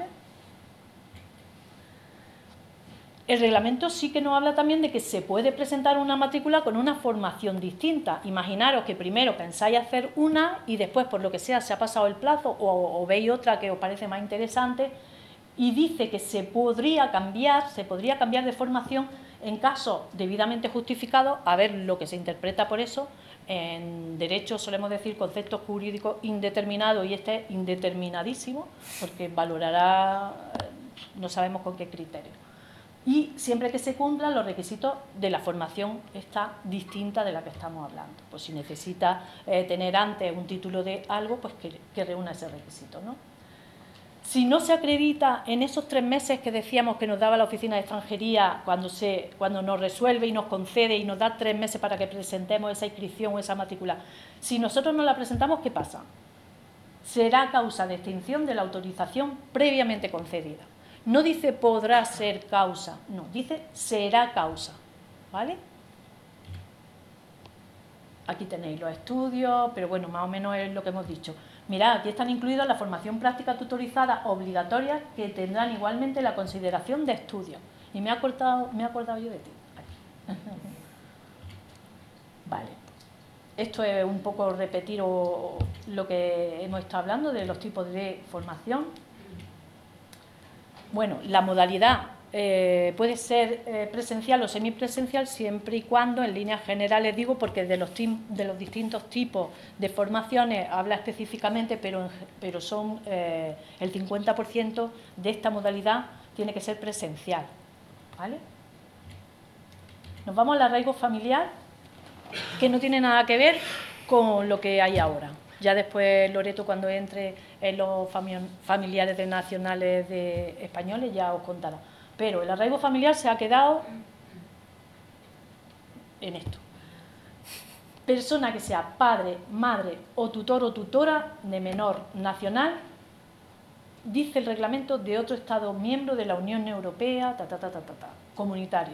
El reglamento sí que nos habla también de que se puede presentar una matrícula con una formación distinta. Imaginaros que primero pensáis hacer una y después, por lo que sea, se ha pasado el plazo o veis otra que os parece más interesante y dice que se podría cambiar de formación en casos debidamente justificados, a ver lo que se interpreta por eso. En derecho solemos decir conceptos jurídicos indeterminados y este es indeterminadísimo, porque valorará no sabemos con qué criterio. Y siempre que se cumplan los requisitos de la formación esta distinta de la que estamos hablando. Pues si necesita tener antes un título de algo, pues que reúna ese requisito, ¿no? Si no se acredita en esos 3 meses que decíamos que nos daba la Oficina de Extranjería, cuando nos resuelve y nos concede y nos da 3 meses para que presentemos esa inscripción o esa matrícula, si nosotros no la presentamos, ¿qué pasa? Será causa de extinción de la autorización previamente concedida. No dice podrá ser causa, no, dice será causa, ¿vale? Aquí tenéis los estudios, pero bueno, más o menos es lo que hemos dicho. Mirad, aquí están incluidas la formación práctica tutorizada obligatoria que tendrán igualmente la consideración de estudios. Y me he acordado yo de ti. Vale. Esto es un poco repetir lo que hemos estado hablando de los tipos de formación. Bueno, la modalidad puede ser presencial o semipresencial siempre y cuando, en líneas generales digo, porque de los distintos tipos de formaciones habla específicamente, pero son el 50% de esta modalidad tiene que ser presencial, ¿vale? Nos vamos al arraigo familiar, que no tiene nada que ver con lo que hay ahora. Ya después Loreto, cuando entre en los familiares de nacionales de españoles, ya os contará. Pero el arraigo familiar se ha quedado en esto. Persona que sea padre, madre o tutor o tutora de menor nacional, dice el reglamento, de otro Estado miembro de la Unión Europea, comunitario.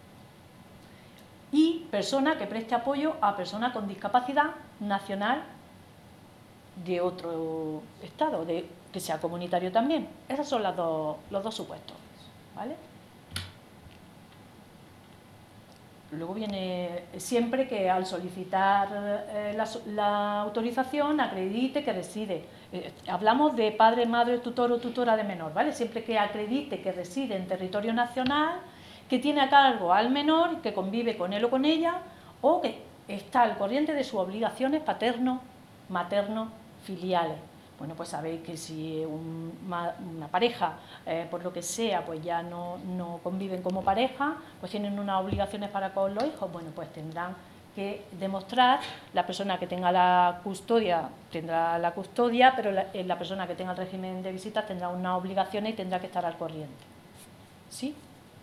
Y persona que preste apoyo a persona con discapacidad nacional de otro Estado, que sea comunitario también. Esos son los dos supuestos, ¿vale? Luego viene siempre que al solicitar la autorización acredite que reside. Hablamos de padre, madre, tutor o tutora de menor, ¿vale? Siempre que acredite que reside en territorio nacional, que tiene a cargo al menor, que convive con él o con ella, o que está al corriente de sus obligaciones paterno, materno, filiales. Bueno, pues sabéis que si una pareja, por lo que sea, pues ya no conviven como pareja, pues tienen unas obligaciones para con los hijos, bueno, pues tendrán que demostrar, la persona que tenga la custodia tendrá la custodia, pero la persona que tenga el régimen de visitas tendrá unas obligaciones y tendrá que estar al corriente. ¿Sí?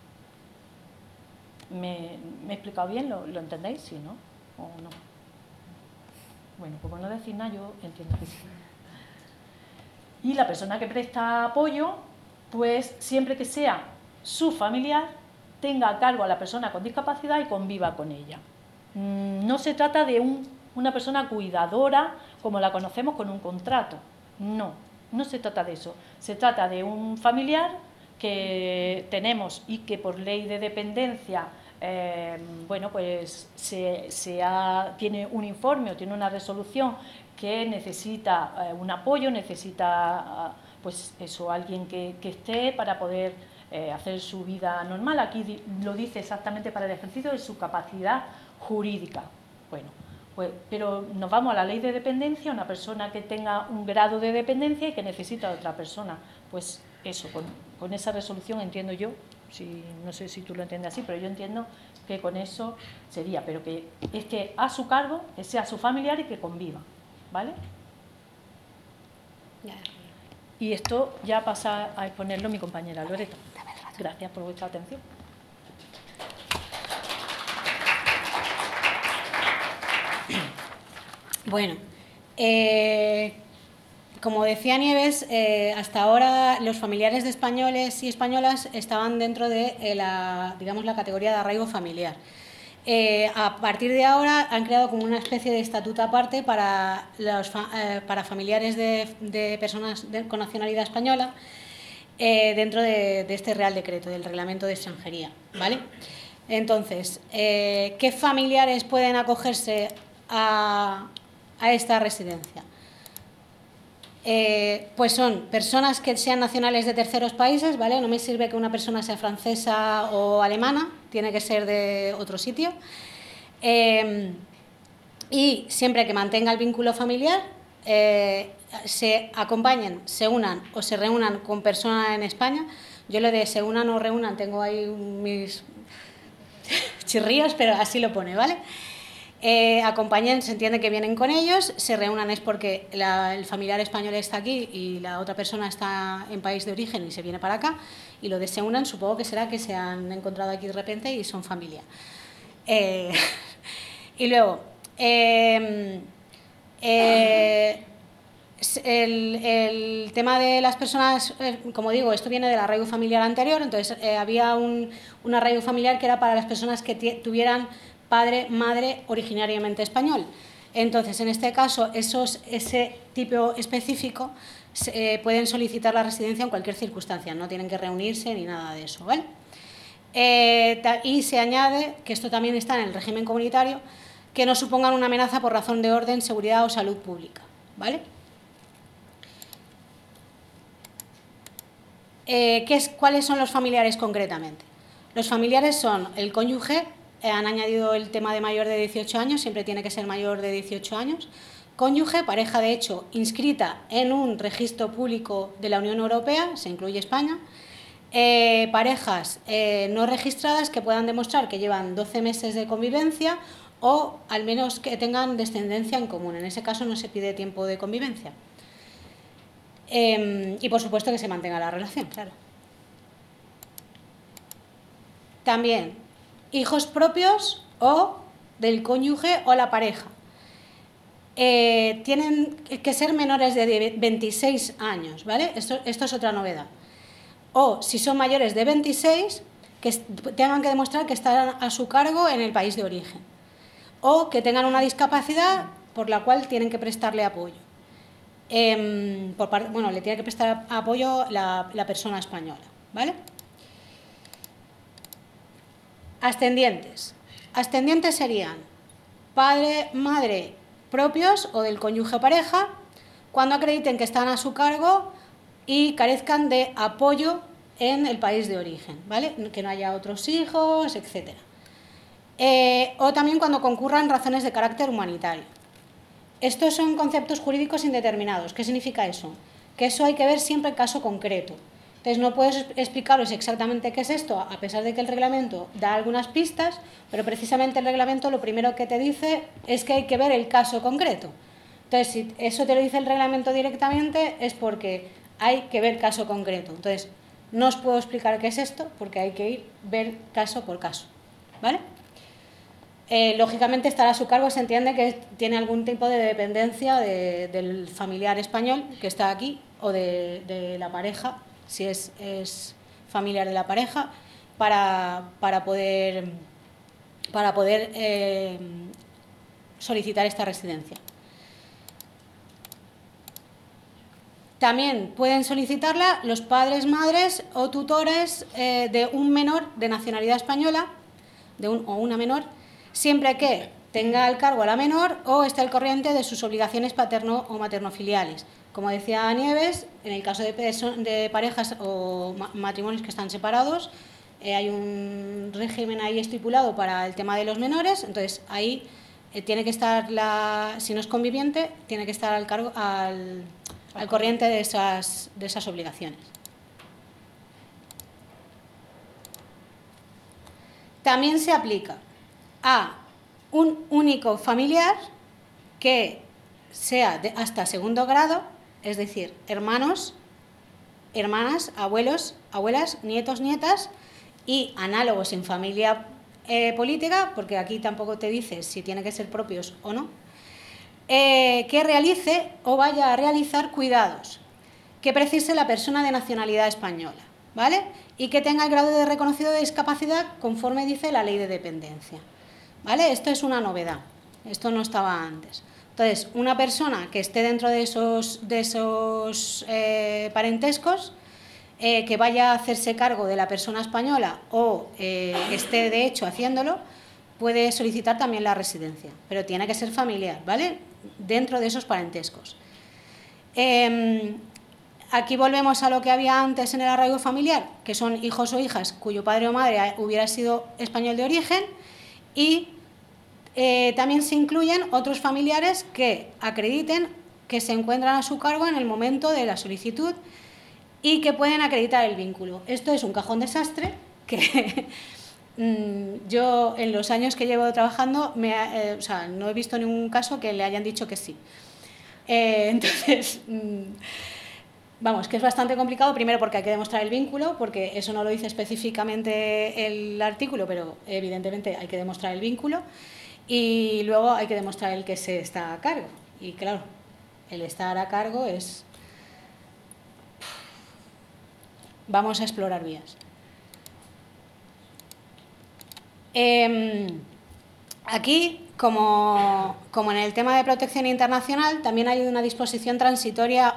¿Me he explicado bien? ¿Lo entendéis? ¿Sí, no? ¿O no? Bueno, como no decís nada, yo entiendo que sí. Y la persona que presta apoyo, pues siempre que sea su familiar, tenga a cargo a la persona con discapacidad y conviva con ella. No se trata de una persona cuidadora como la conocemos con un contrato. No se trata de eso. Se trata de un familiar que tenemos y que por ley de dependencia bueno, pues tiene un informe o tiene una resolución que necesita un apoyo, necesita pues eso, alguien que esté para poder hacer su vida normal. Aquí lo dice exactamente para el ejercicio de su capacidad jurídica. Bueno, pues, pero nos vamos a la ley de dependencia, una persona que tenga un grado de dependencia y que necesita a otra persona. Pues eso, con esa resolución entiendo yo, no sé si tú lo entiendes así, pero yo entiendo que con eso sería, pero que esté a su cargo, que sea su familiar y que conviva, ¿vale? Y esto ya pasa a exponerlo mi compañera Loreto. Gracias por vuestra atención. Bueno, como decía Nieves, hasta ahora los familiares de españoles y españolas estaban dentro de la categoría de arraigo familiar. A partir de ahora han creado como una especie de estatuto aparte para familiares de personas con nacionalidad española dentro de este Real Decreto, del Reglamento de Extranjería, ¿vale? Entonces, ¿qué familiares pueden acogerse a esta residencia? Pues son personas que sean nacionales de terceros países, ¿vale? No me sirve que una persona sea francesa o alemana, tiene que ser de otro sitio. Y siempre que mantenga el vínculo familiar, se acompañen, se unan o se reúnan con personas en España Yo lo de se unan o reúnan tengo ahí mis chirríos, pero así lo pone, ¿vale? Acompañen, se entiende que vienen con ellos, se reúnan es porque el familiar español está aquí y la otra persona está en país de origen y se viene para acá, y lo de se unan supongo que será que se han encontrado aquí de repente y son familia. Y luego, el tema de las personas, como digo, esto viene del arraigo familiar anterior, entonces había un arraigo familiar que era para las personas que tuvieran padre, madre originariamente español. Entonces, en este caso, ese tipo específico pueden solicitar la residencia en cualquier circunstancia, no tienen que reunirse ni nada de eso, ¿vale? Y se añade, que esto también está en el régimen comunitario, que no supongan una amenaza por razón de orden, seguridad o salud pública, ¿vale? ¿Cuáles son los familiares concretamente? Los familiares son el cónyuge, han añadido el tema de mayor de 18 años, siempre tiene que ser mayor de 18 años, cónyuge, pareja de hecho inscrita en un registro público de la Unión Europea, se incluye España, parejas no registradas que puedan demostrar que llevan 12 meses de convivencia o al menos que tengan descendencia en común, en ese caso no se pide tiempo de convivencia. Y por supuesto que se mantenga la relación, claro. También hijos propios o del cónyuge o la pareja. Tienen que ser menores de 26 años, ¿vale? Esto es otra novedad. O si son mayores de 26, que tengan que demostrar que están a su cargo en el país de origen. O que tengan una discapacidad por la cual tienen que prestarle apoyo. Le tiene que prestar apoyo la persona española, ¿vale? Ascendientes. Ascendientes serían padre, madre propios o del cónyuge o pareja, cuando acrediten que están a su cargo y carezcan de apoyo en el país de origen, ¿vale? Que no haya otros hijos, etc. O también cuando concurran razones de carácter humanitario. Estos son conceptos jurídicos indeterminados. ¿Qué significa eso? Que eso hay que ver siempre el caso concreto. Entonces no puedo explicaros exactamente qué es esto, a pesar de que el reglamento da algunas pistas, pero precisamente el reglamento lo primero que te dice es que hay que ver el caso concreto. Entonces, si eso te lo dice el reglamento directamente, es porque hay que ver caso concreto. Entonces, no os puedo explicar qué es esto, porque hay que ver caso por caso, ¿vale? Lógicamente estará a su cargo, se entiende que tiene algún tipo de dependencia del familiar español que está aquí o de la pareja, si es familiar de la pareja, para poder solicitar esta residencia. También pueden solicitarla los padres, madres o tutores de un menor de nacionalidad española o una menor, siempre que tenga al cargo a la menor o esté al corriente de sus obligaciones paterno o maternofiliales. Como decía Nieves, en el caso de parejas o matrimonios que están separados, hay un régimen ahí estipulado para el tema de los menores, entonces ahí tiene que estar, si no es conviviente, tiene que estar al corriente de esas obligaciones. También se aplica a un único familiar que sea hasta segundo grado, es decir, hermanos, hermanas, abuelos, abuelas, nietos, nietas y análogos en familia política, porque aquí tampoco te dice si tiene que ser propios o no, que realice o vaya a realizar cuidados que precise la persona de nacionalidad española, ¿vale? Y que tenga el grado de reconocido de discapacidad conforme dice la ley de dependencia, ¿vale? Esto es una novedad, esto no estaba antes. Entonces, una persona que esté dentro de esos parentescos, que vaya a hacerse cargo de la persona española o esté de hecho haciéndolo, puede solicitar también la residencia, pero tiene que ser familiar, ¿vale? Dentro de esos parentescos. Aquí volvemos a lo que había antes en el arraigo familiar, que son hijos o hijas cuyo padre o madre hubiera sido español de origen, y también se incluyen otros familiares que acrediten que se encuentran a su cargo en el momento de la solicitud y que pueden acreditar el vínculo. Esto es un cajón desastre que yo en los años que llevo trabajando no he visto ningún caso que le hayan dicho que sí. Entonces, vamos, que es bastante complicado, primero porque hay que demostrar el vínculo, porque eso no lo dice específicamente el artículo, pero evidentemente hay que demostrar el vínculo, y luego hay que demostrar el que se está a cargo. Y claro, el estar a cargo es... Vamos a explorar vías. Aquí, como en el tema de protección internacional, también hay una disposición transitoria,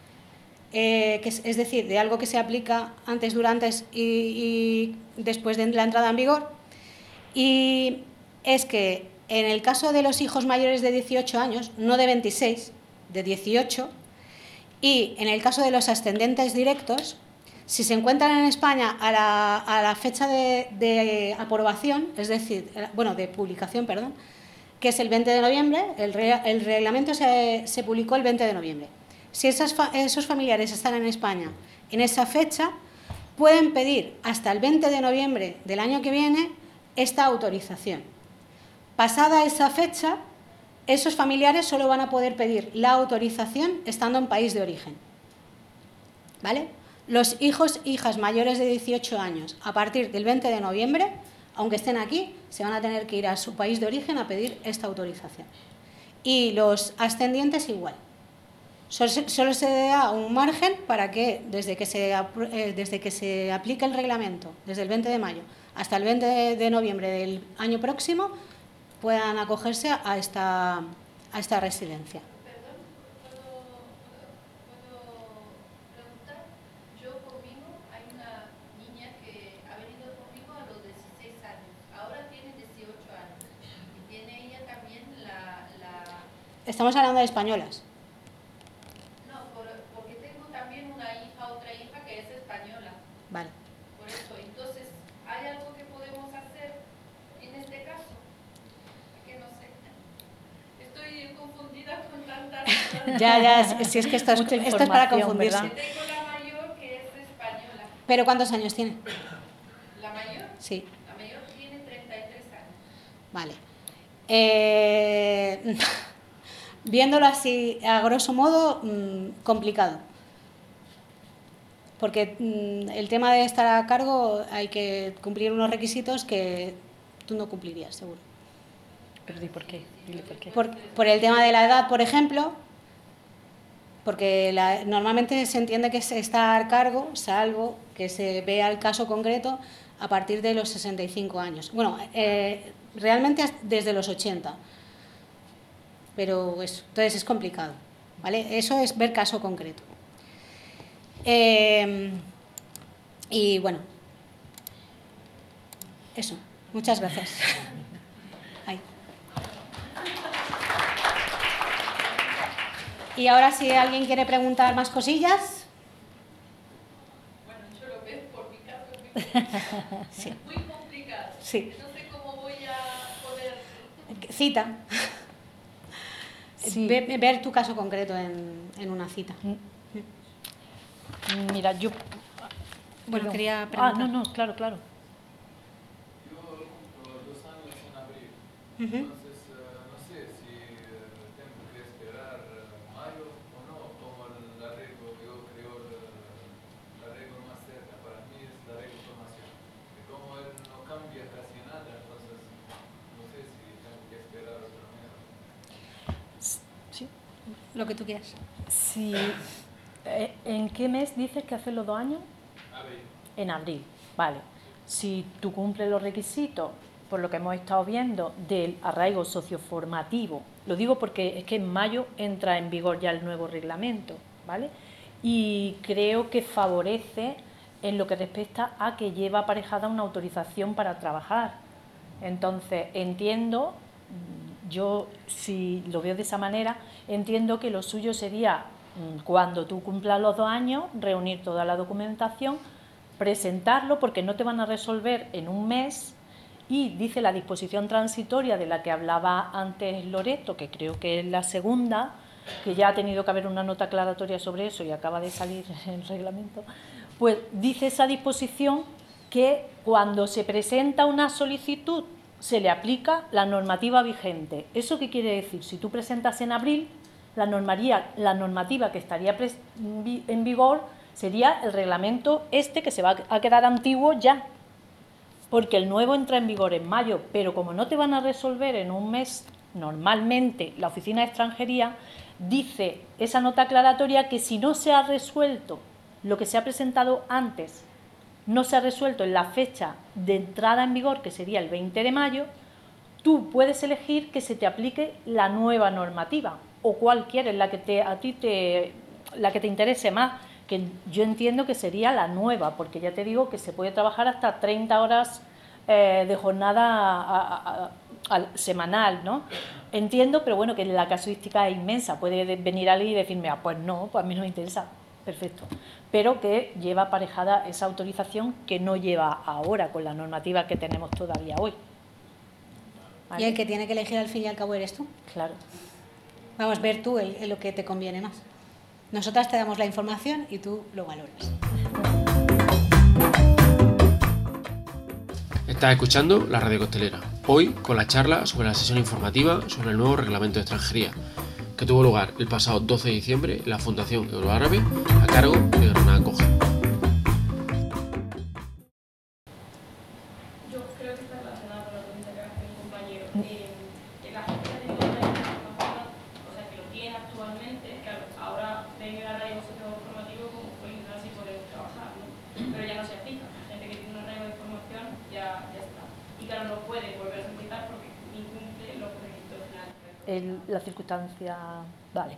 es decir, de algo que se aplica antes, durante y después de la entrada en vigor, y es que en el caso de los hijos mayores de 18 años, no de 26, de 18, y en el caso de los ascendentes directos, si se encuentran en España a la fecha de aprobación, es decir, bueno, de publicación, perdón, que es el 20 de noviembre, el reglamento se publicó el 20 de noviembre. Si esos familiares están en España en esa fecha, pueden pedir hasta el 20 de noviembre del año que viene esta autorización. Pasada esa fecha, esos familiares solo van a poder pedir la autorización estando en país de origen. ¿Vale? Los hijos e hijas mayores de 18 años, a partir del 20 de noviembre, aunque estén aquí, se van a tener que ir a su país de origen a pedir esta autorización. Y los ascendientes igual. Solo se da un margen para que desde que se aplique el reglamento, desde el 20 de mayo hasta el 20 de noviembre del año próximo, puedan acogerse a esta residencia. Perdón, ¿puedo preguntar? Yo conmigo, hay una niña que ha venido conmigo a los 16 años, ahora tiene 18 años, y tiene ella también la... Estamos hablando de españolas. Porque tengo también otra hija que es española. Vale. Por eso, entonces, ¿hay algo que podemos hacer en este caso? Que no sé. Estoy confundida con tantas cosas. Ya, si es que esto es para confundirse. ¿Verdad? Tengo la mayor que es española. ¿Pero cuántos años tiene? ¿La mayor? Sí. La mayor tiene 33 años. Vale. Viéndolo así, a grosso modo, complicado. Porque el tema de estar a cargo hay que cumplir unos requisitos que tú no cumplirías, seguro. ¿Pero por qué? Dile por qué. Por el tema de la edad, por ejemplo, porque normalmente se entiende que es estar a cargo, salvo que se vea el caso concreto a partir de los 65 años. Bueno, realmente desde los 80. Pero eso, entonces es complicado, ¿vale? Eso es ver caso concreto. Y bueno, eso. Muchas gracias. Ahí. Y ahora si alguien quiere preguntar más cosillas. Bueno, yo lo veo por mi caso Sí. muy complicado. Sí. No sé cómo voy a poder... Cita. Sí. Ver tu caso concreto en una cita. Mira, yo... Bueno, quería preguntar. No, claro. Yo cumplo 2 años en abril. Entonces, no sé si tengo que esperar mayo o no, como el arreglo, yo creo el arreglo más cerca para mí es el arreglo de formación. Y como él no cambia casi nada, entonces no sé si tengo que esperar otro mes. Sí. Lo que tú quieras. Sí. ¿En qué mes dices que hace los 2 años? Abril. En abril, vale. Si tú cumples los requisitos, por lo que hemos estado viendo, del arraigo socioformativo, lo digo porque es que en mayo entra en vigor ya el nuevo reglamento, ¿vale? Y creo que favorece en lo que respecta a que lleva aparejada una autorización para trabajar. Entonces, entiendo, yo si lo veo de esa manera, entiendo que lo suyo sería, cuando tú cumplas los 2 años, reunir toda la documentación, presentarlo, porque no te van a resolver en un mes, y dice la disposición transitoria de la que hablaba antes Loreto, que creo que es la segunda, que ya ha tenido que haber una nota aclaratoria sobre eso y acaba de salir el reglamento, pues dice esa disposición que cuando se presenta una solicitud se le aplica la normativa vigente. ¿Eso qué quiere decir? Si tú presentas en abril, la normativa que estaría en vigor sería el reglamento que se va a quedar antiguo ya, porque el nuevo entra en vigor en mayo, pero como no te van a resolver en un mes, normalmente la Oficina de Extranjería dice esa nota aclaratoria que si no se ha resuelto lo que se ha presentado antes, no se ha resuelto en la fecha de entrada en vigor, que sería el 20 de mayo, tú puedes elegir que se te aplique la nueva normativa, o cuál quieres, la que te interese más, que yo entiendo que sería la nueva, porque ya te digo que se puede trabajar hasta 30 horas de jornada semanal, ¿no? Entiendo, pero bueno, que la casuística es inmensa, puede venir alguien y decirme, pues no, pues a mí no me interesa, perfecto, pero que lleva aparejada esa autorización que no lleva ahora con la normativa que tenemos todavía hoy. ¿Vale? Y el que tiene que elegir al fin y al cabo eres tú. Claro. Vamos a ver tú lo que te conviene más. Nosotras te damos la información y tú lo valoras. Estás escuchando la Radio Costelera, hoy con la charla sobre la sesión informativa sobre el nuevo reglamento de extranjería, que tuvo lugar el pasado 12 de diciembre en la Fundación Euroárabe a cargo de Granada Coge. Yo creo que está relacionada con la pregunta que hace el compañero. Que la gente que tiene la información, o sea, que lo tiene actualmente, claro, ahora ven el arraigo socioformativo como pues así poder trabajar, ¿no? Pero ya no se aplica. La gente que tiene un arraigo de formación ya está. Y claro, no puede volver a solicitar porque incumple los requisitos finales. La circunstancia, vale.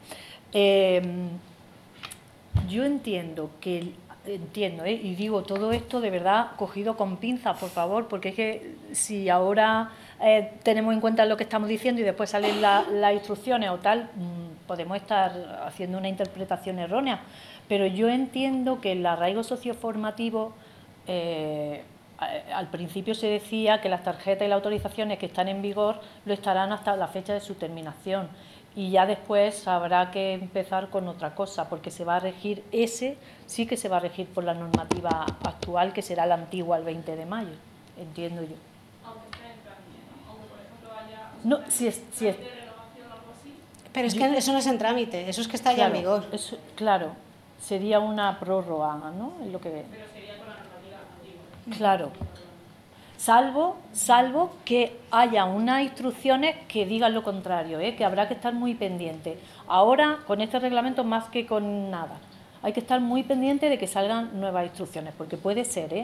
Yo entiendo y digo todo esto de verdad cogido con pinzas, por favor, porque es que si ahora tenemos en cuenta lo que estamos diciendo y después salen las instrucciones o tal, podemos estar haciendo una interpretación errónea, pero yo entiendo que el arraigo socioformativo al principio se decía que las tarjetas y las autorizaciones que están en vigor lo estarán hasta la fecha de su terminación y ya después habrá que empezar con otra cosa porque se va a regir, sí que se va a regir por la normativa actual que será la antigua el 20 de mayo, entiendo yo. Aunque esté en trámite, ¿no? Aunque por ejemplo haya No, si es de renovación o algo así. Pero es que eso no es en trámite, eso es que está ya en vigor. Claro, sería una prórroga, ¿no? Es lo que ve. Pero sería con la normativa antigua. Claro, salvo que haya unas instrucciones que digan lo contrario, que habrá que estar muy pendiente. Ahora, con este reglamento, más que con nada, hay que estar muy pendiente de que salgan nuevas instrucciones, porque puede ser,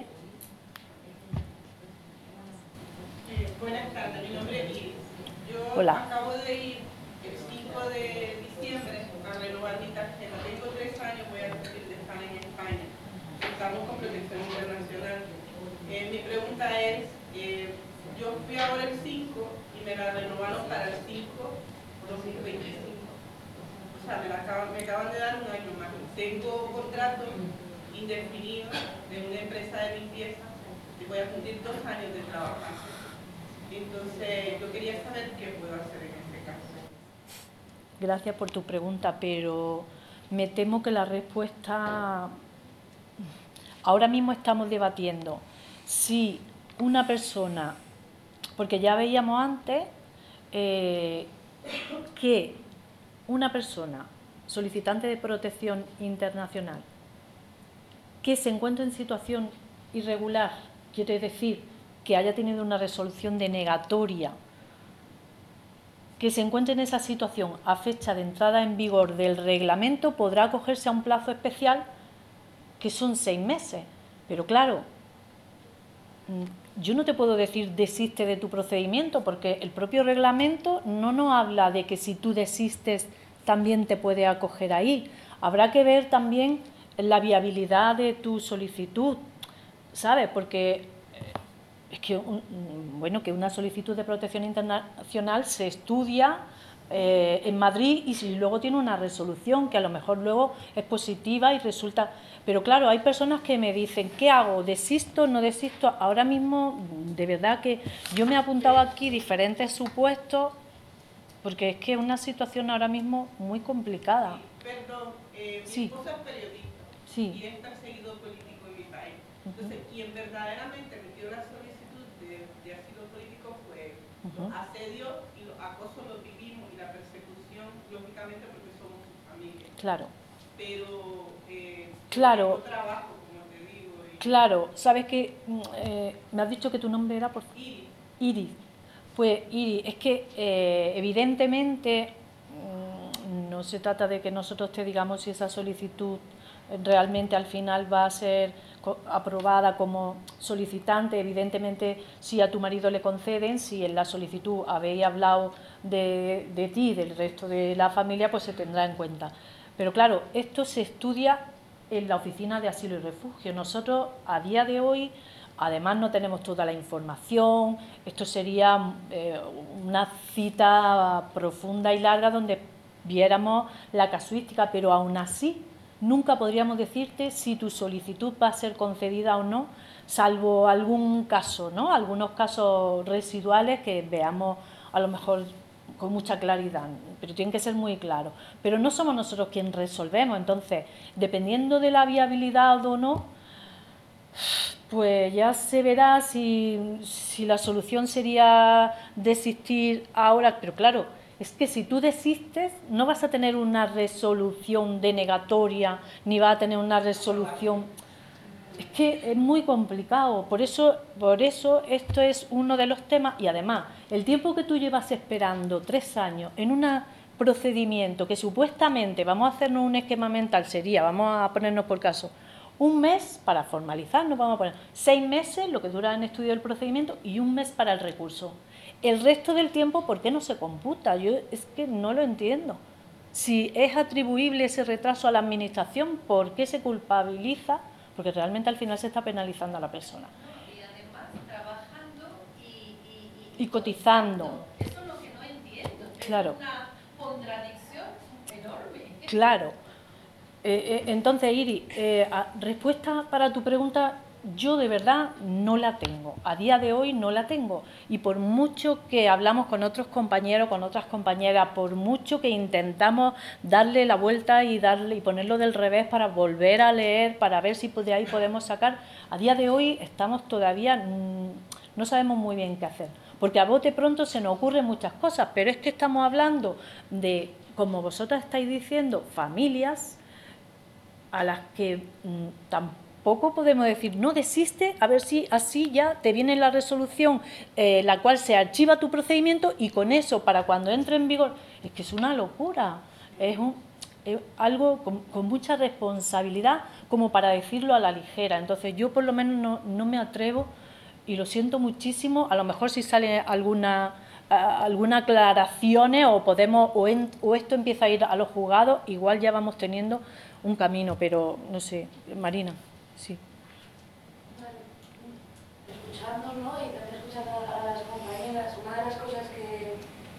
Buenas tardes, mi nombre es Iris. Yo Hola. acabo de ir el 5 de diciembre a renovar mi tarjeta. Tengo 3 años, voy a repetir, de estar en España. Estamos con protección internacional. Mi pregunta es, yo fui ahora el 5 y me la renovaron para el 5 2025. O sea, me acaban de dar un año más. Tengo contrato indefinido de una empresa de limpieza y voy a cumplir 2 años de trabajar. Entonces, yo quería saber qué puedo hacer en este caso. Gracias por tu pregunta, pero me temo que la respuesta... Ahora mismo estamos debatiendo si una persona, porque ya veíamos antes que una persona solicitante de protección internacional que se encuentre en situación irregular, quiere decir que haya tenido una resolución denegatoria, que se encuentre en esa situación a fecha de entrada en vigor del reglamento, podrá acogerse a un plazo especial que son 6 meses. Pero claro, yo no te puedo decir desiste de tu procedimiento, porque el propio reglamento no nos habla de que si tú desistes también te puede acoger ahí. Habrá que ver también la viabilidad de tu solicitud, ¿sabes? Porque es que, que una solicitud de protección internacional se estudia en Madrid y si luego tiene una resolución que a lo mejor luego es positiva y resulta... Pero claro, hay personas que me dicen, ¿qué hago? ¿Desisto? ¿No desisto? Ahora mismo, de verdad que yo me he apuntado aquí diferentes supuestos porque es que es una situación ahora mismo muy complicada. Perdón, mi Sí. esposo es periodista Sí. y es perseguidor político en mi país. Entonces, quien verdaderamente metió la solicitud de asilo político fue los asedios y los acosos los vivimos y la persecución, lógicamente, porque somos su familia. Claro. Pero claro. yo trabajo, como te digo. Claro, sabes que me has dicho que tu nombre era, por favor. Iris. Pues Iris, es que evidentemente no se trata de que nosotros te digamos si esa solicitud realmente al final va a ser aprobada como solicitante. Evidentemente, si a tu marido le conceden, si en la solicitud habéis hablado de ti y del resto de la familia, pues se tendrá en cuenta. Pero claro, esto se estudia en la Oficina de Asilo y Refugio. Nosotros, a día de hoy, además no tenemos toda la información. Esto sería una cita profunda y larga donde viéramos la casuística, pero aún así nunca podríamos decirte si tu solicitud va a ser concedida o no, salvo algún caso, ¿no? Algunos casos residuales que veamos a lo mejor con mucha claridad, pero tienen que ser muy claros. Pero no somos nosotros quienes resolvemos, entonces, dependiendo de la viabilidad o no, pues ya se verá si la solución sería desistir ahora, pero claro, es que si tú desistes no vas a tener una resolución denegatoria, ni vas a tener una resolución... Es que es muy complicado, por eso esto es uno de los temas, y además, el tiempo que tú llevas esperando 3 años en un procedimiento que supuestamente, vamos a hacernos un esquema mental, sería, vamos a ponernos por caso, 1 mes para formalizar, nos vamos a poner 6 meses, lo que dura en estudio del procedimiento, y 1 mes para el recurso. El resto del tiempo, ¿por qué no se computa? Yo es que no lo entiendo. Si es atribuible ese retraso a la Administración, ¿por qué se culpabiliza? Porque realmente al final se está penalizando a la persona. Y además trabajando y cotizando. Eso es lo que no entiendo. Claro. Es una contradicción enorme. Claro. Entonces, Iris, respuesta para tu pregunta, yo de verdad no la tengo. A día de hoy no la tengo. Y por mucho que hablamos con otros compañeros, con otras compañeras, por mucho que intentamos darle la vuelta y ponerlo del revés para volver a leer, para ver si de ahí podemos sacar, a día de hoy estamos todavía, no sabemos muy bien qué hacer. Porque a bote pronto se nos ocurren muchas cosas, pero es que estamos hablando de, como vosotras estáis diciendo, familias a las que tampoco podemos decir, no desiste, a ver si así ya te viene la resolución, la cual se archiva tu procedimiento y con eso, para cuando entre en vigor, es que es una locura, es algo con mucha responsabilidad como para decirlo a la ligera. Entonces yo por lo menos no me atrevo y lo siento muchísimo, a lo mejor si sale alguna aclaraciones o esto empieza a ir a los juzgados, igual ya vamos teniendo un camino, pero no sé, Marina, sí. Bueno, escuchando, ¿no? Y también escuchando a las compañeras, una de las cosas que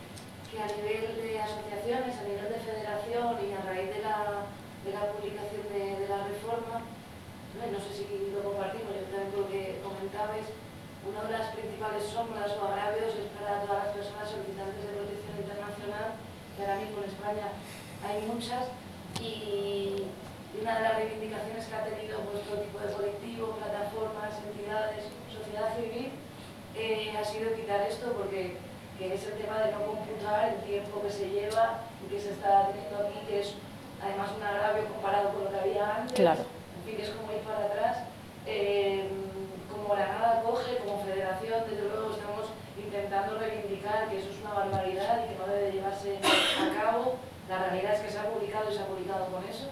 a nivel de asociaciones, a nivel de federación y a raíz de la publicación de la reforma, no sé si lo compartimos, yo también lo que comentabais, una de las principales sombras o agravios es para todas las personas solicitantes de protección internacional, que ahora mismo en España hay muchas, y una de las reivindicaciones que ha tenido vuestro tipo de colectivo, plataformas, entidades, sociedad civil, ha sido quitar esto porque es el tema de no computar el tiempo que se lleva y que se está teniendo aquí, que es además un agravio comparado con lo que había antes. Claro. En fin, es como ir para atrás. Como Granada Acoge, como federación, desde luego estamos intentando reivindicar que eso es una barbaridad y que no debe llevarse a cabo. La realidad es que se ha publicado y se ha publicado con eso.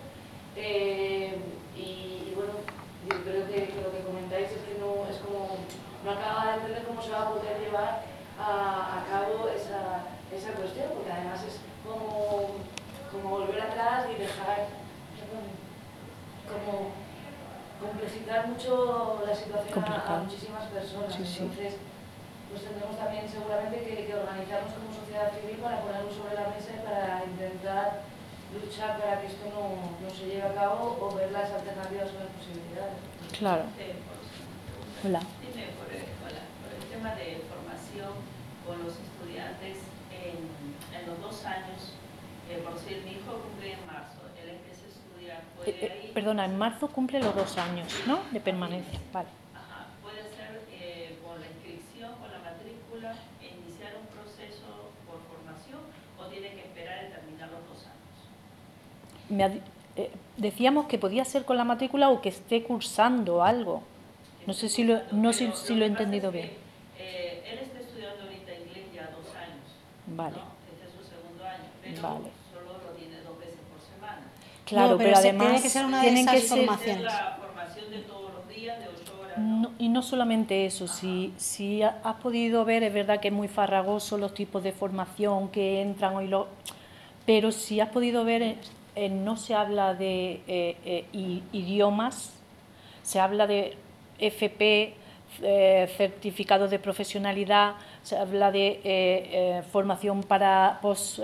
Y bueno, yo creo que lo que comentáis es que no acaba de entender cómo se va a poder llevar a cabo esa cuestión, porque además es como volver atrás y dejar como complejitar mucho la situación a muchísimas personas. Sí, sí. Entonces, pues tendremos también seguramente que organizarnos como sociedad civil para ponerlo sobre la mesa y para intentar luchar para que esto no se lleve a cabo o ver las alternativas o las posibilidades. Claro. Hola. Dime, por el tema de formación con los estudiantes, en los 2 años, por decir, mi hijo cumple en marzo, él empieza a estudiar, puede ahí... Perdona, en marzo cumple los 2 años, ¿no?, de permanencia. Vale. Ajá, puede ser con la inscripción, con la matrícula, iniciar un proceso por formación, o tiene que esperar a terminar los 2 años. Decíamos que podía ser con la matrícula o que esté cursando algo. No sé si lo he entendido bien. Él está estudiando ahorita inglés ya 2 años. Vale. ¿No? Este es su 2.º año, pero vale. solo lo tiene 2 veces por semana. Claro, no, pero además tiene que ser una de esas formaciones. La formación de todos los días, de 8 horas. No, y no solamente eso, si has podido ver, es verdad que es muy farragoso los tipos de formación que entran hoy, pero si has podido ver, no se habla de idiomas, se habla de FP, certificados de profesionalidad, se habla de formación para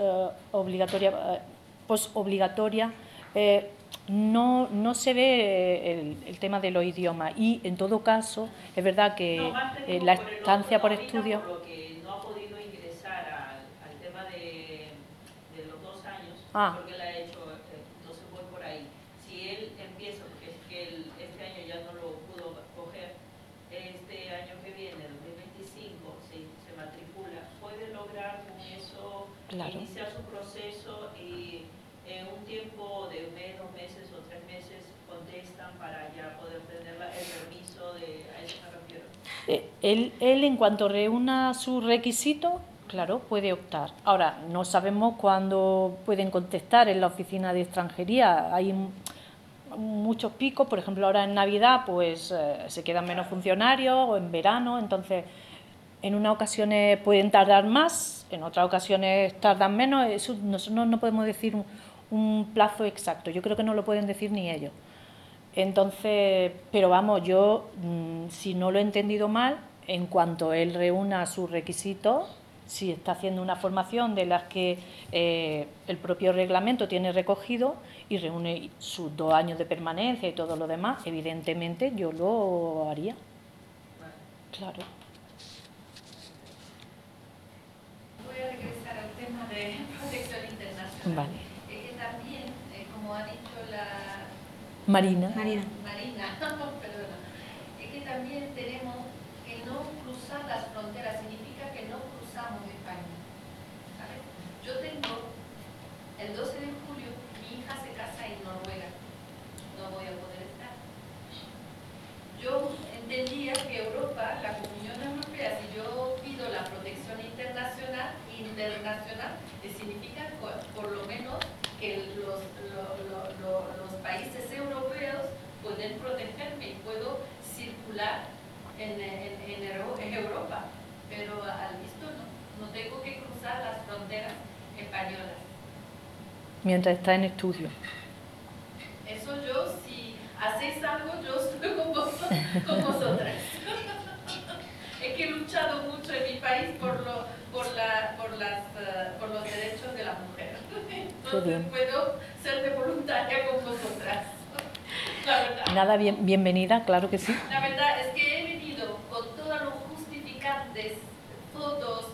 posobligatoria. No se ve el tema de los idiomas y, en todo caso, es verdad que la estancia por estudio... Por lo que no ha podido ingresar al tema de los 2 años, porque la ha hecho, entonces voy por ahí. Si él empieza, porque es que este año ya no lo pudo coger, este año que viene, 2025, se matricula, puede lograr con eso iniciar su proceso y en un tiempo de 1 mes, 2 meses o 3 meses contestan para ya poder tener el permiso a eso me refiero. Él, en cuanto reúna su requisito, claro, puede optar. Ahora, no sabemos cuándo pueden contestar en la oficina de extranjería. Hay muchos picos, por ejemplo, ahora en Navidad pues se quedan menos funcionarios, o en verano, entonces en unas ocasiones pueden tardar más, en otras ocasiones tardan menos. Eso nosotros no podemos decir un plazo exacto, yo creo que no lo pueden decir ni ellos. Entonces, pero vamos, yo, si no lo he entendido mal, en cuanto él reúna sus requisitos, si está haciendo una formación de las que el propio reglamento tiene recogido y reúne sus 2 años de permanencia y todo lo demás, evidentemente yo lo haría. Claro. Voy a regresar al tema de protección internacional. Vale. Que también, como ha dicho la... Marina, perdona. Es que también tenemos que no cruzar las fronteras, significa que no cruzamos España. ¿Sabes? Yo tengo, el 12 de julio, mi hija se casa en Noruega. No voy a poder estar. Yo entendía que Europa, la Comunión Europea, si yo pido la protección internacional, significa por lo menos que los países europeos pueden protegerme y puedo circular en Europa, pero al visto no tengo que cruzar las fronteras españolas. Mientras está en estudio. Eso yo, si hacéis algo, yo estoy con vosotras. Es que he luchado mucho en mi país por los derechos de la mujer. Entonces puedo ser de voluntaria con vosotras. La verdad. Nada, bienvenida, claro que sí. La verdad es que he venido con todos los justificantes, fotos,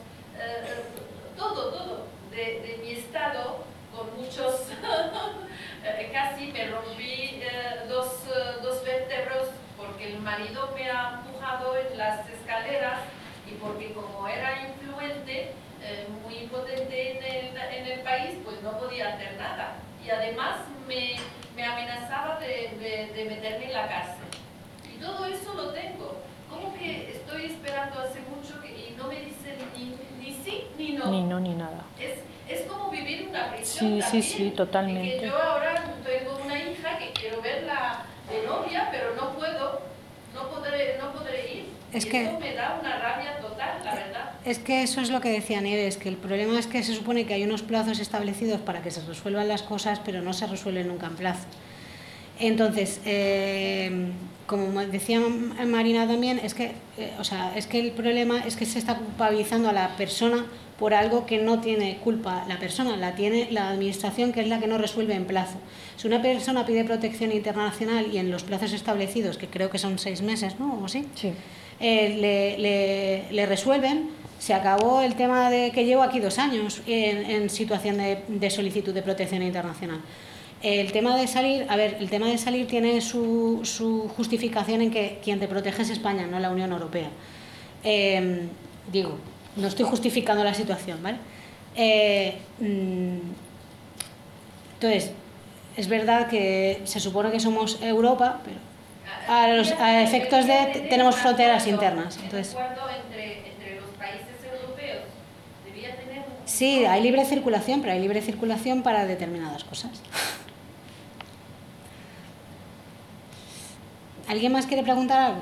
todo de mi estado, con muchos, casi me rompí 2 vértebros porque el marido me ha empujado en las escaleras y porque como era influente, muy potente en el país, pues no podía hacer nada. Y además me amenazaba de meterme en la cárcel. Y todo eso lo tengo. Como que estoy esperando hace mucho y no me dicen ni sí ni no. Ni no ni nada. Es como vivir una prisión. Sí, totalmente. Y que yo ahora tengo una hija que quiero verla de novia, pero no podré ir. Es y que eso me da una rabia total, la verdad. Es que eso es lo que decía Nieves, que el problema es que se supone que hay unos plazos establecidos para que se resuelvan las cosas, pero no se resuelven nunca en plazo. Entonces, como decía Marina también, es que el problema es que se está culpabilizando a la persona por algo que no tiene culpa la persona, la tiene la administración, que es la que no resuelve en plazo. Si una persona pide protección internacional y en los plazos establecidos, que creo que son 6 meses, ¿no? ¿O sí? Sí. Le resuelven, Se acabó el tema de que llevo aquí 2 años en situación de solicitud de protección internacional. El tema de salir, el tema de salir tiene su justificación en que quien te protege es España, no la Unión Europea. No estoy justificando la situación, ¿vale? Entonces, es verdad que se supone que somos Europa, pero a efectos de tenemos fronteras internas. Entonces, entre los países europeos debía tener sí, hay libre circulación, pero hay libre circulación para determinadas cosas. ¿Alguien más quiere preguntar algo?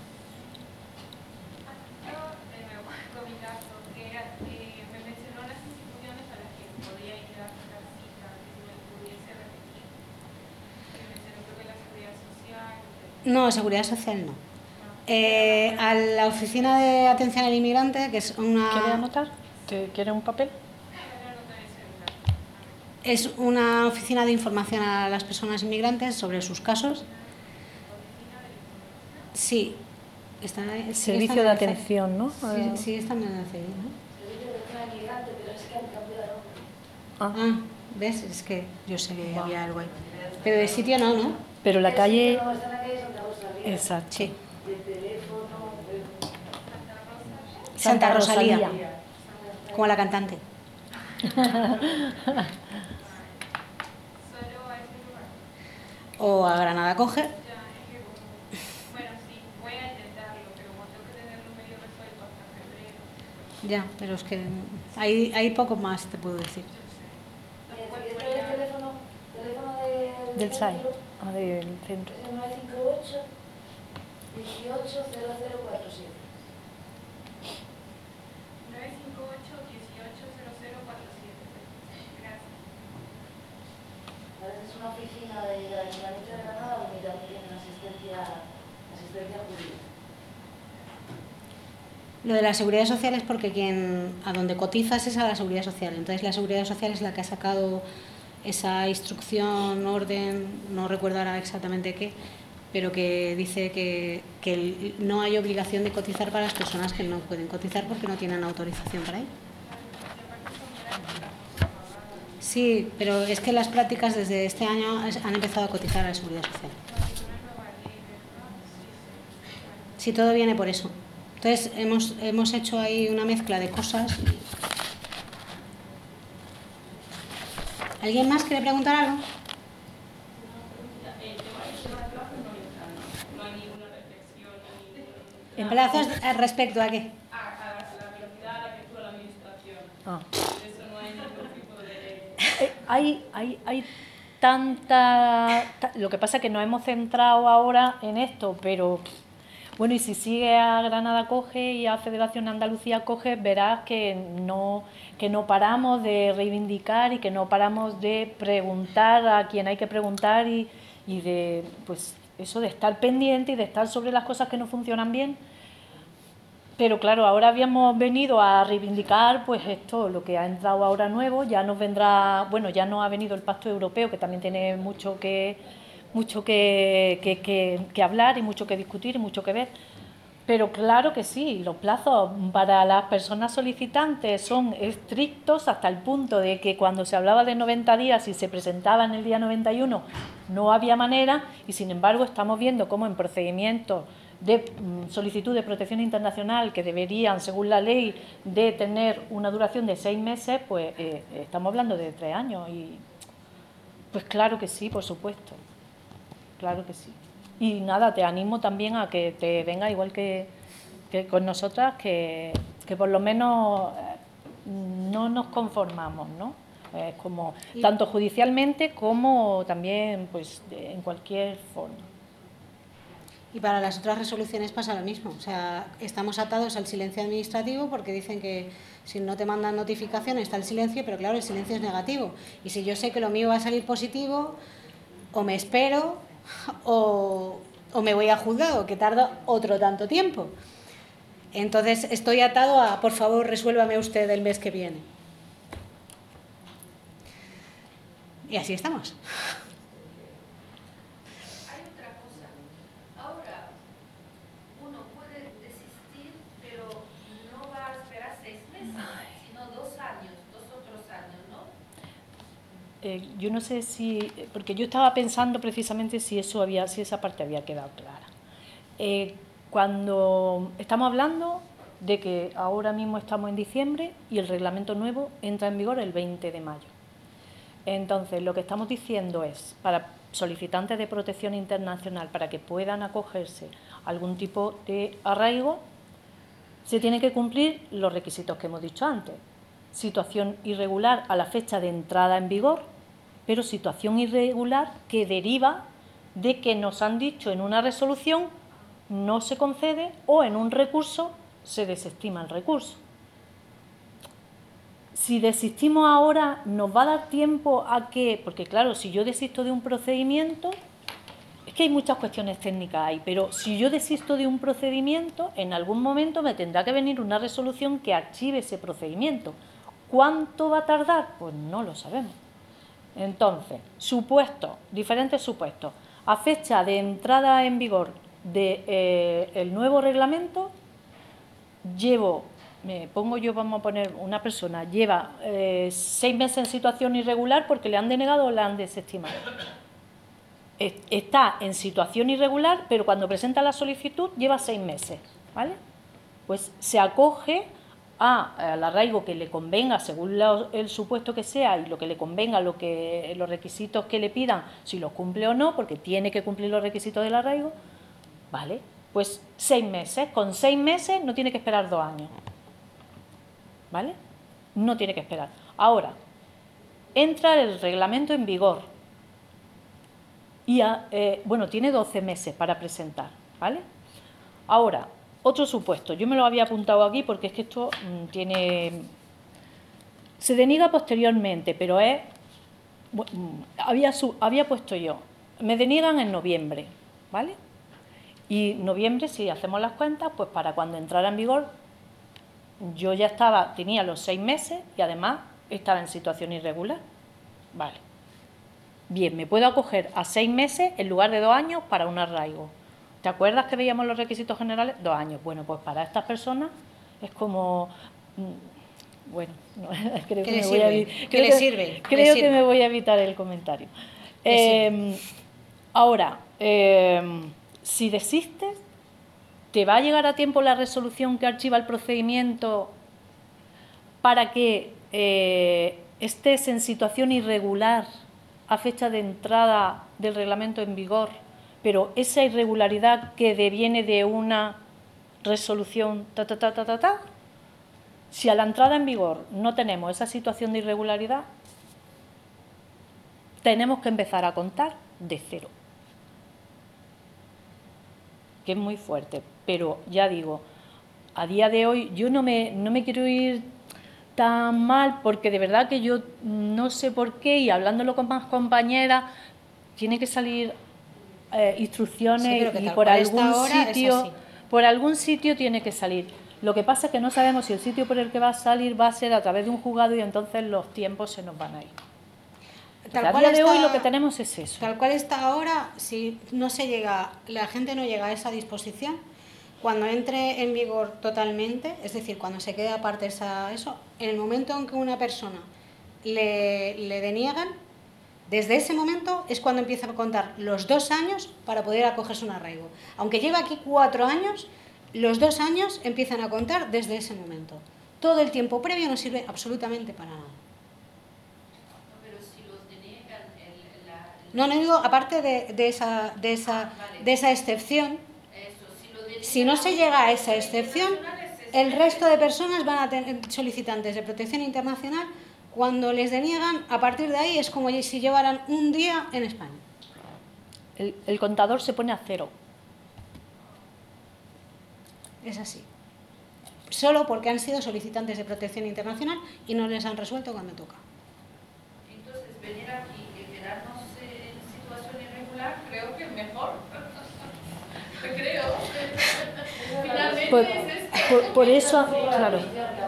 No, Seguridad Social no. A la Oficina de Atención al Inmigrante, que es una... ¿Quieres anotar? ¿Quieres un papel? Es una oficina de información a las personas inmigrantes sobre sus casos. Sí. Servicio de atención, ¿no? Sí, están en el CI, ¿no? Servicio de atención al inmigrante, pero es que han cambiado de nombre. ¿Ves? Es que yo sé que había algo ahí. Pero de sitio no. Pero la calle... No, está en la calle Santa Rosalía. Exacto. Sí. Y el teléfono... Santa Rosalía. Como la cantante. O a Granada Coge. Bueno, sí, voy a intentarlo, pero como tengo que tenerlo medio resuelto hasta febrero. Ya, pero es que hay poco más, te puedo decir. ¿El teléfono del SAI, del centro. Es el 958 180047. 958 180047. Gracias. Es una oficina del Ayuntamiento de Granada donde también tienen asistencia jurídica. Lo de la seguridad social es porque a donde cotizas es a la seguridad social. Entonces la seguridad social es la que ha sacado esa instrucción, orden, no recuerdo ahora exactamente qué, pero que dice que no hay obligación de cotizar para las personas que no pueden cotizar porque no tienen autorización para ello. Sí, pero es que las prácticas desde este año han empezado a cotizar a la seguridad social. Sí, todo viene por eso. Entonces hemos hecho ahí una mezcla de cosas. ¿Alguien más quiere preguntar algo? ¿En plazos respecto a qué? A la velocidad a la que actúa la administración. Eso no hay ningún tipo de... Hay tanta... Lo que pasa es que nos hemos centrado ahora en esto, pero... Bueno, y si sigue a Granada Coge y a Federación Andalucía Coge, verás que no paramos de reivindicar y que no paramos de preguntar a quien hay que preguntar y de, pues, eso de estar pendiente y de estar sobre las cosas que no funcionan bien. Pero claro, ahora habíamos venido a reivindicar pues esto, lo que ha entrado ahora nuevo, ya nos vendrá, bueno, ya nos ha venido el Pacto Europeo, que también tiene mucho que hablar y mucho que discutir y mucho que ver, pero claro que sí, los plazos para las personas solicitantes son estrictos hasta el punto de que cuando se hablaba de 90 días y se presentaba en el día 91 no había manera, y sin embargo estamos viendo cómo en procedimientos de solicitud de protección internacional que deberían, según la ley, de tener una duración de 6 meses, pues estamos hablando de 3 años y pues claro que sí, por supuesto. Claro que sí. Y nada, te animo también a que te venga igual que con nosotras, que por lo menos no nos conformamos, ¿no? Como tanto judicialmente como también pues en cualquier forma. Y para las otras resoluciones pasa lo mismo. O sea, estamos atados al silencio administrativo porque dicen que si no te mandan notificación está el silencio, pero claro, el silencio es negativo. Y si yo sé que lo mío va a salir positivo, o me espero o me voy a juzgado, que tarda otro tanto tiempo. Entonces estoy atado a, por favor, resuélvame usted el mes que viene. Y así estamos. Hay otra cosa. Ahora, uno puede desistir, pero no va a esperarse yo no sé si, porque yo estaba pensando precisamente si esa parte había quedado clara. Cuando estamos hablando de que ahora mismo estamos en diciembre y el reglamento nuevo entra en vigor el 20 de mayo. Entonces, lo que estamos diciendo es, para solicitantes de protección internacional, para que puedan acogerse a algún tipo de arraigo, se tienen que cumplir los requisitos que hemos dicho antes. Situación irregular a la fecha de entrada en vigor, pero situación irregular que deriva de que nos han dicho en una resolución no se concede o en un recurso se desestima el recurso. Si desistimos ahora, ¿nos va a dar tiempo a que...? Porque claro, si yo desisto de un procedimiento, es que hay muchas cuestiones técnicas ahí, pero si yo desisto de un procedimiento, en algún momento me tendrá que venir una resolución que archive ese procedimiento. ¿Cuánto va a tardar? Pues no lo sabemos. Entonces, supuestos, diferentes supuestos. A fecha de entrada en vigor del nuevo reglamento, me pongo yo, vamos a poner una persona, lleva 6 meses en situación irregular porque le han denegado o le han desestimado. Está en situación irregular, pero cuando presenta la solicitud lleva 6 meses, ¿vale? Pues se acoge al arraigo que le convenga según el supuesto que sea y lo que le convenga, los requisitos que le pidan, si los cumple o no, porque tiene que cumplir los requisitos del arraigo, ¿vale? Pues 6 meses, con 6 meses no tiene que esperar 2 años, ¿vale? No tiene que esperar. Ahora, entra el reglamento en vigor y, bueno, tiene 12 meses para presentar, ¿vale? Ahora, otro supuesto, yo me lo había apuntado aquí porque es que esto se deniega posteriormente, pero había puesto yo, me deniegan en noviembre, ¿vale? Y noviembre, si hacemos las cuentas, pues para cuando entrara en vigor, yo ya tenía los 6 meses y además estaba en situación irregular, ¿vale? Bien, me puedo acoger a 6 meses en lugar de 2 años para un arraigo. ¿Te acuerdas que veíamos los requisitos generales? 2 años. Bueno, pues para estas personas es como... Bueno, no, creo que me voy a evitar el comentario. Ahora, si desistes, ¿te va a llegar a tiempo la resolución que archiva el procedimiento para que estés en situación irregular a fecha de entrada del reglamento en vigor, pero esa irregularidad que deviene de una resolución si a la entrada en vigor no tenemos esa situación de irregularidad, tenemos que empezar a contar de cero, que es muy fuerte, pero ya digo, a día de hoy yo no me quiero ir tan mal, porque de verdad que yo no sé por qué, y hablándolo con más compañeras, tiene que salir instrucciones y por algún sitio tiene que salir. Lo que pasa es que no sabemos si el sitio por el que va a salir va a ser a través de un juzgado y entonces los tiempos se nos van a ir. A día de hoy lo que tenemos es eso. Tal cual está ahora, si no se llega, la gente no llega a esa disposición, cuando entre en vigor totalmente, es decir, cuando se quede aparte eso, en el momento en que una persona le deniegan, desde ese momento es cuando empieza a contar los 2 años para poder acogerse un arraigo. Aunque lleva aquí 4 años, los 2 años empiezan a contar desde ese momento. Todo el tiempo previo no sirve absolutamente para nada. Pero si los deniegan... No digo, aparte de esa excepción, si no se llega a esa excepción, el resto de personas van a tener solicitantes de protección internacional. Cuando les deniegan, a partir de ahí es como si llevaran un día en España. El contador se pone a 0. Es así. Solo porque han sido solicitantes de protección internacional y no les han resuelto cuando toca. Entonces, venir aquí y quedarnos en situación irregular creo que es mejor. Creo. Finalmente por eso, claro.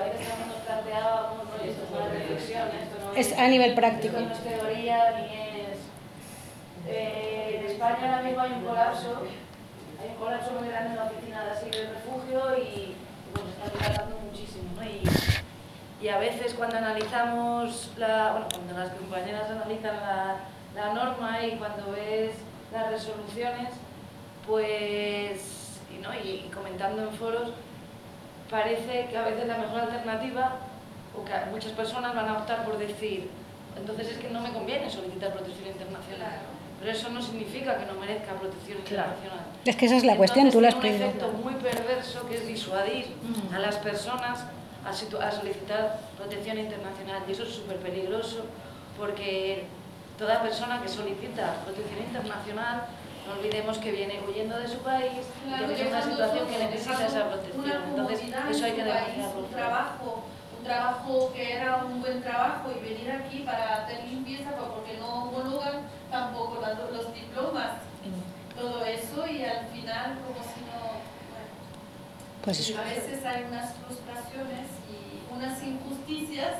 Es a nivel práctico. No es teoría ni es... en España ahora mismo hay un colapso muy grande en la oficina de asilo y refugio y pues está tratando muchísimo, ¿no? Y a veces cuando analizamos, cuando las compañeras analizan la norma y cuando ves las resoluciones, pues, y comentando en foros, parece que a veces la mejor alternativa, o que muchas personas van a optar por decir, entonces es que no me conviene solicitar protección internacional. Pero eso no significa que no merezca protección internacional. Es que esa es la cuestión, tú lo has pedido. pedido. Un efecto muy perverso que es disuadir a las personas a solicitar protección internacional. Y eso es súper peligroso porque toda persona que solicita protección internacional, no olvidemos que viene huyendo de su país, Claro, que es una situación que necesita esa una protección. Entonces, comodidad eso hay que en tu país, denunciarlo. un trabajo que era un buen trabajo y venir aquí para hacer limpieza porque no homologan tampoco los diplomas, todo eso, y al final como si no, Pues eso. a veces hay unas frustraciones y unas injusticias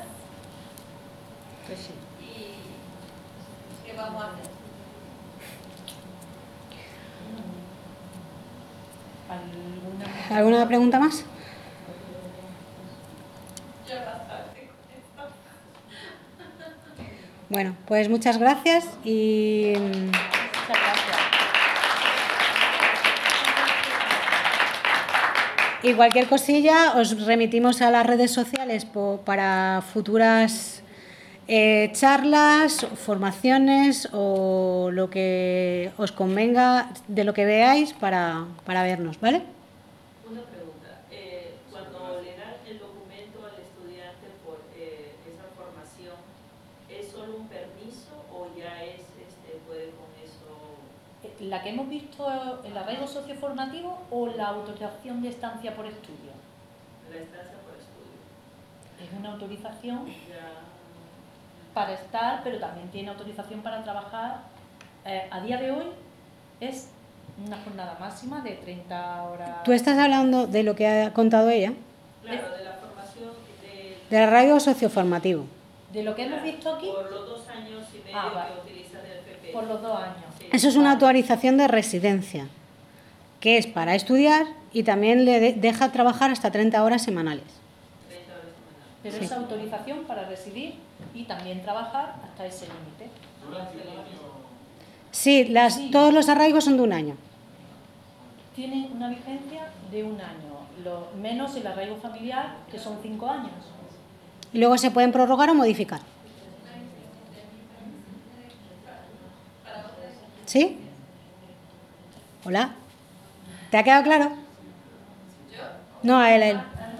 y ¿qué vamos a hacer? ¿Alguna pregunta más? Bueno, pues muchas gracias y... Y cualquier cosilla os remitimos a las redes sociales para futuras charlas, formaciones o lo que os convenga de lo que veáis para vernos, ¿vale? Una pregunta. Cuando le dan el documento al estudiante por esa formación, ¿es solo un permiso o ya puede con eso? ¿La que hemos visto, el arraigo socioformativo o la autorización de estancia por estudio? La estancia por estudio. Es una autorización para estar, pero también tiene autorización para trabajar. A día de hoy es una jornada máxima de 30 horas. ¿Tú estás hablando de lo que ha contado ella? Claro, de la formación Del arraigo socioformativo. De lo que hemos visto aquí. Por los 2 años y medio que utilizan el FP. Por los 2 años. Sí. Eso es una autorización de residencia, que es para estudiar y también le deja trabajar hasta 30 horas semanales. Pero Sí. es autorización para residir y también trabajar hasta ese límite. Sí, todos los arraigos son de 1 año. Tienen una vigencia de 1 año, menos el arraigo familiar, que son 5 años. Y luego se pueden prorrogar o modificar. ¿Sí? ¿Hola? ¿Te ha quedado claro? No, a él.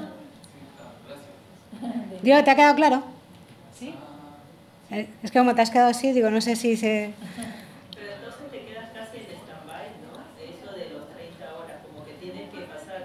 Digo, ¿te ha quedado claro? Sí. Es que como te has quedado así, digo, no sé si se... Pero entonces te quedas casi en stand-by, ¿no? Eso de los 30 horas, como que tienes que pasar...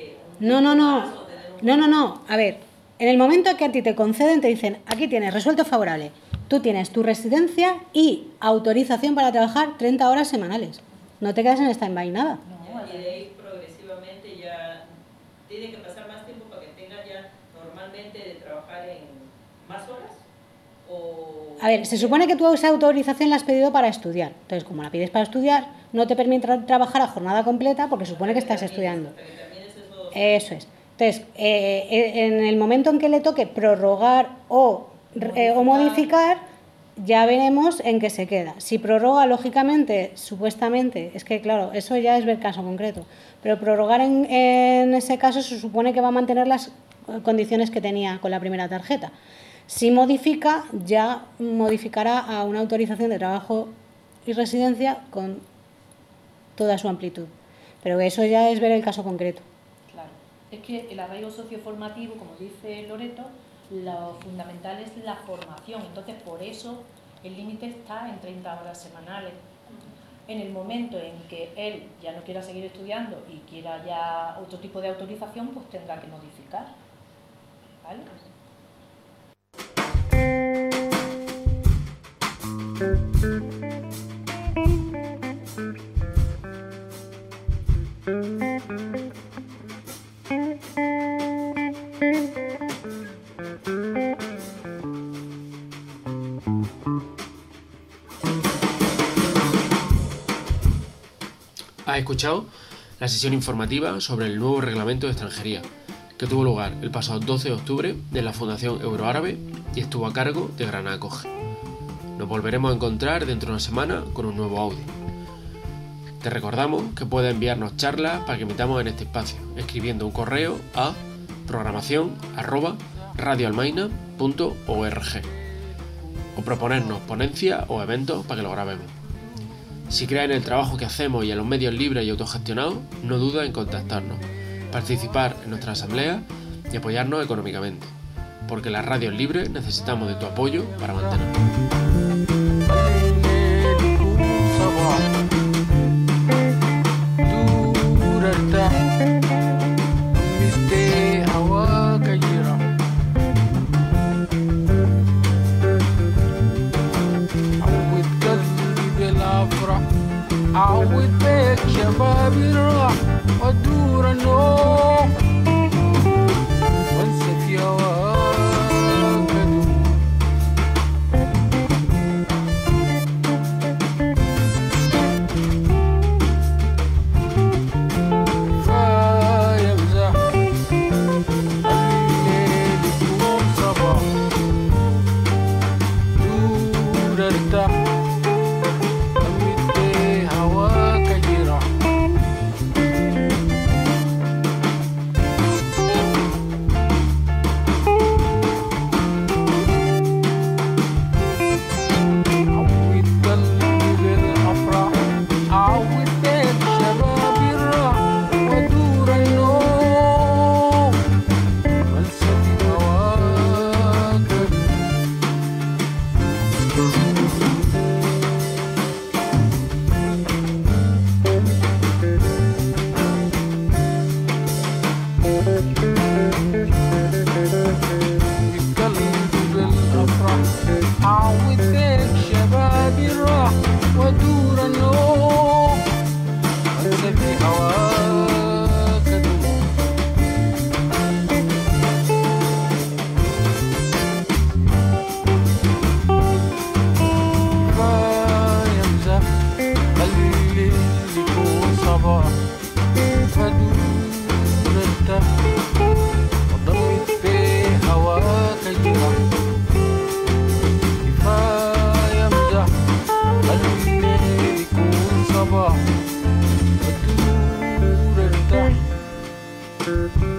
No. A ver, en el momento que a ti te conceden, te dicen, aquí tienes resuelto favorable. Tú tienes tu residencia y autorización para trabajar 30 horas semanales. No te quedas en stand-by nada. Y de ahí progresivamente ya tiene que pasar más tiempo para que tengas ya normalmente de trabajar en más horas. A ver, se supone que tú esa autorización la has pedido para estudiar. Entonces, como la pides para estudiar, no te permite trabajar a jornada completa porque supone que estás estudiando. Eso es. Entonces, en el momento en que le toque prorrogar o modificar, ya veremos en qué se queda. Si prorroga, lógicamente, supuestamente, es que claro, eso ya es ver caso concreto, pero prorrogar en ese caso se supone que va a mantener las condiciones que tenía con la primera tarjeta. Si modifica, ya modificará a una autorización de trabajo y residencia con toda su amplitud. Pero eso ya es ver el caso concreto. Claro. Es que el arraigo socioformativo, como dice Loreto, lo fundamental es la formación. Entonces, por eso el límite está en 30 horas semanales. En el momento en que él ya no quiera seguir estudiando y quiera ya otro tipo de autorización, pues tendrá que modificar. ¿Vale? ¿Has escuchado la sesión informativa sobre el nuevo reglamento de extranjería, que tuvo lugar el pasado 12 de octubre en la Fundación Euroárabe y estuvo a cargo de Granada Acoge. Nos volveremos a encontrar dentro de una semana con un nuevo audio. Te recordamos que puedes enviarnos charlas para que emitamos en este espacio, escribiendo un correo a programación@radioalmaina.org o proponernos ponencias o eventos para que lo grabemos. Si crees en el trabajo que hacemos y en los medios libres y autogestionados, no dudes en contactarnos, participar en nuestra asamblea y apoyarnos económicamente, porque las radios libres necesitamos de tu apoyo para mantenernos. عود بيك شبابي راح ودور النوم وانسى في هواك كفاية مزاح الليل يكون صباح دور ارتاح صباح ودور ارتاح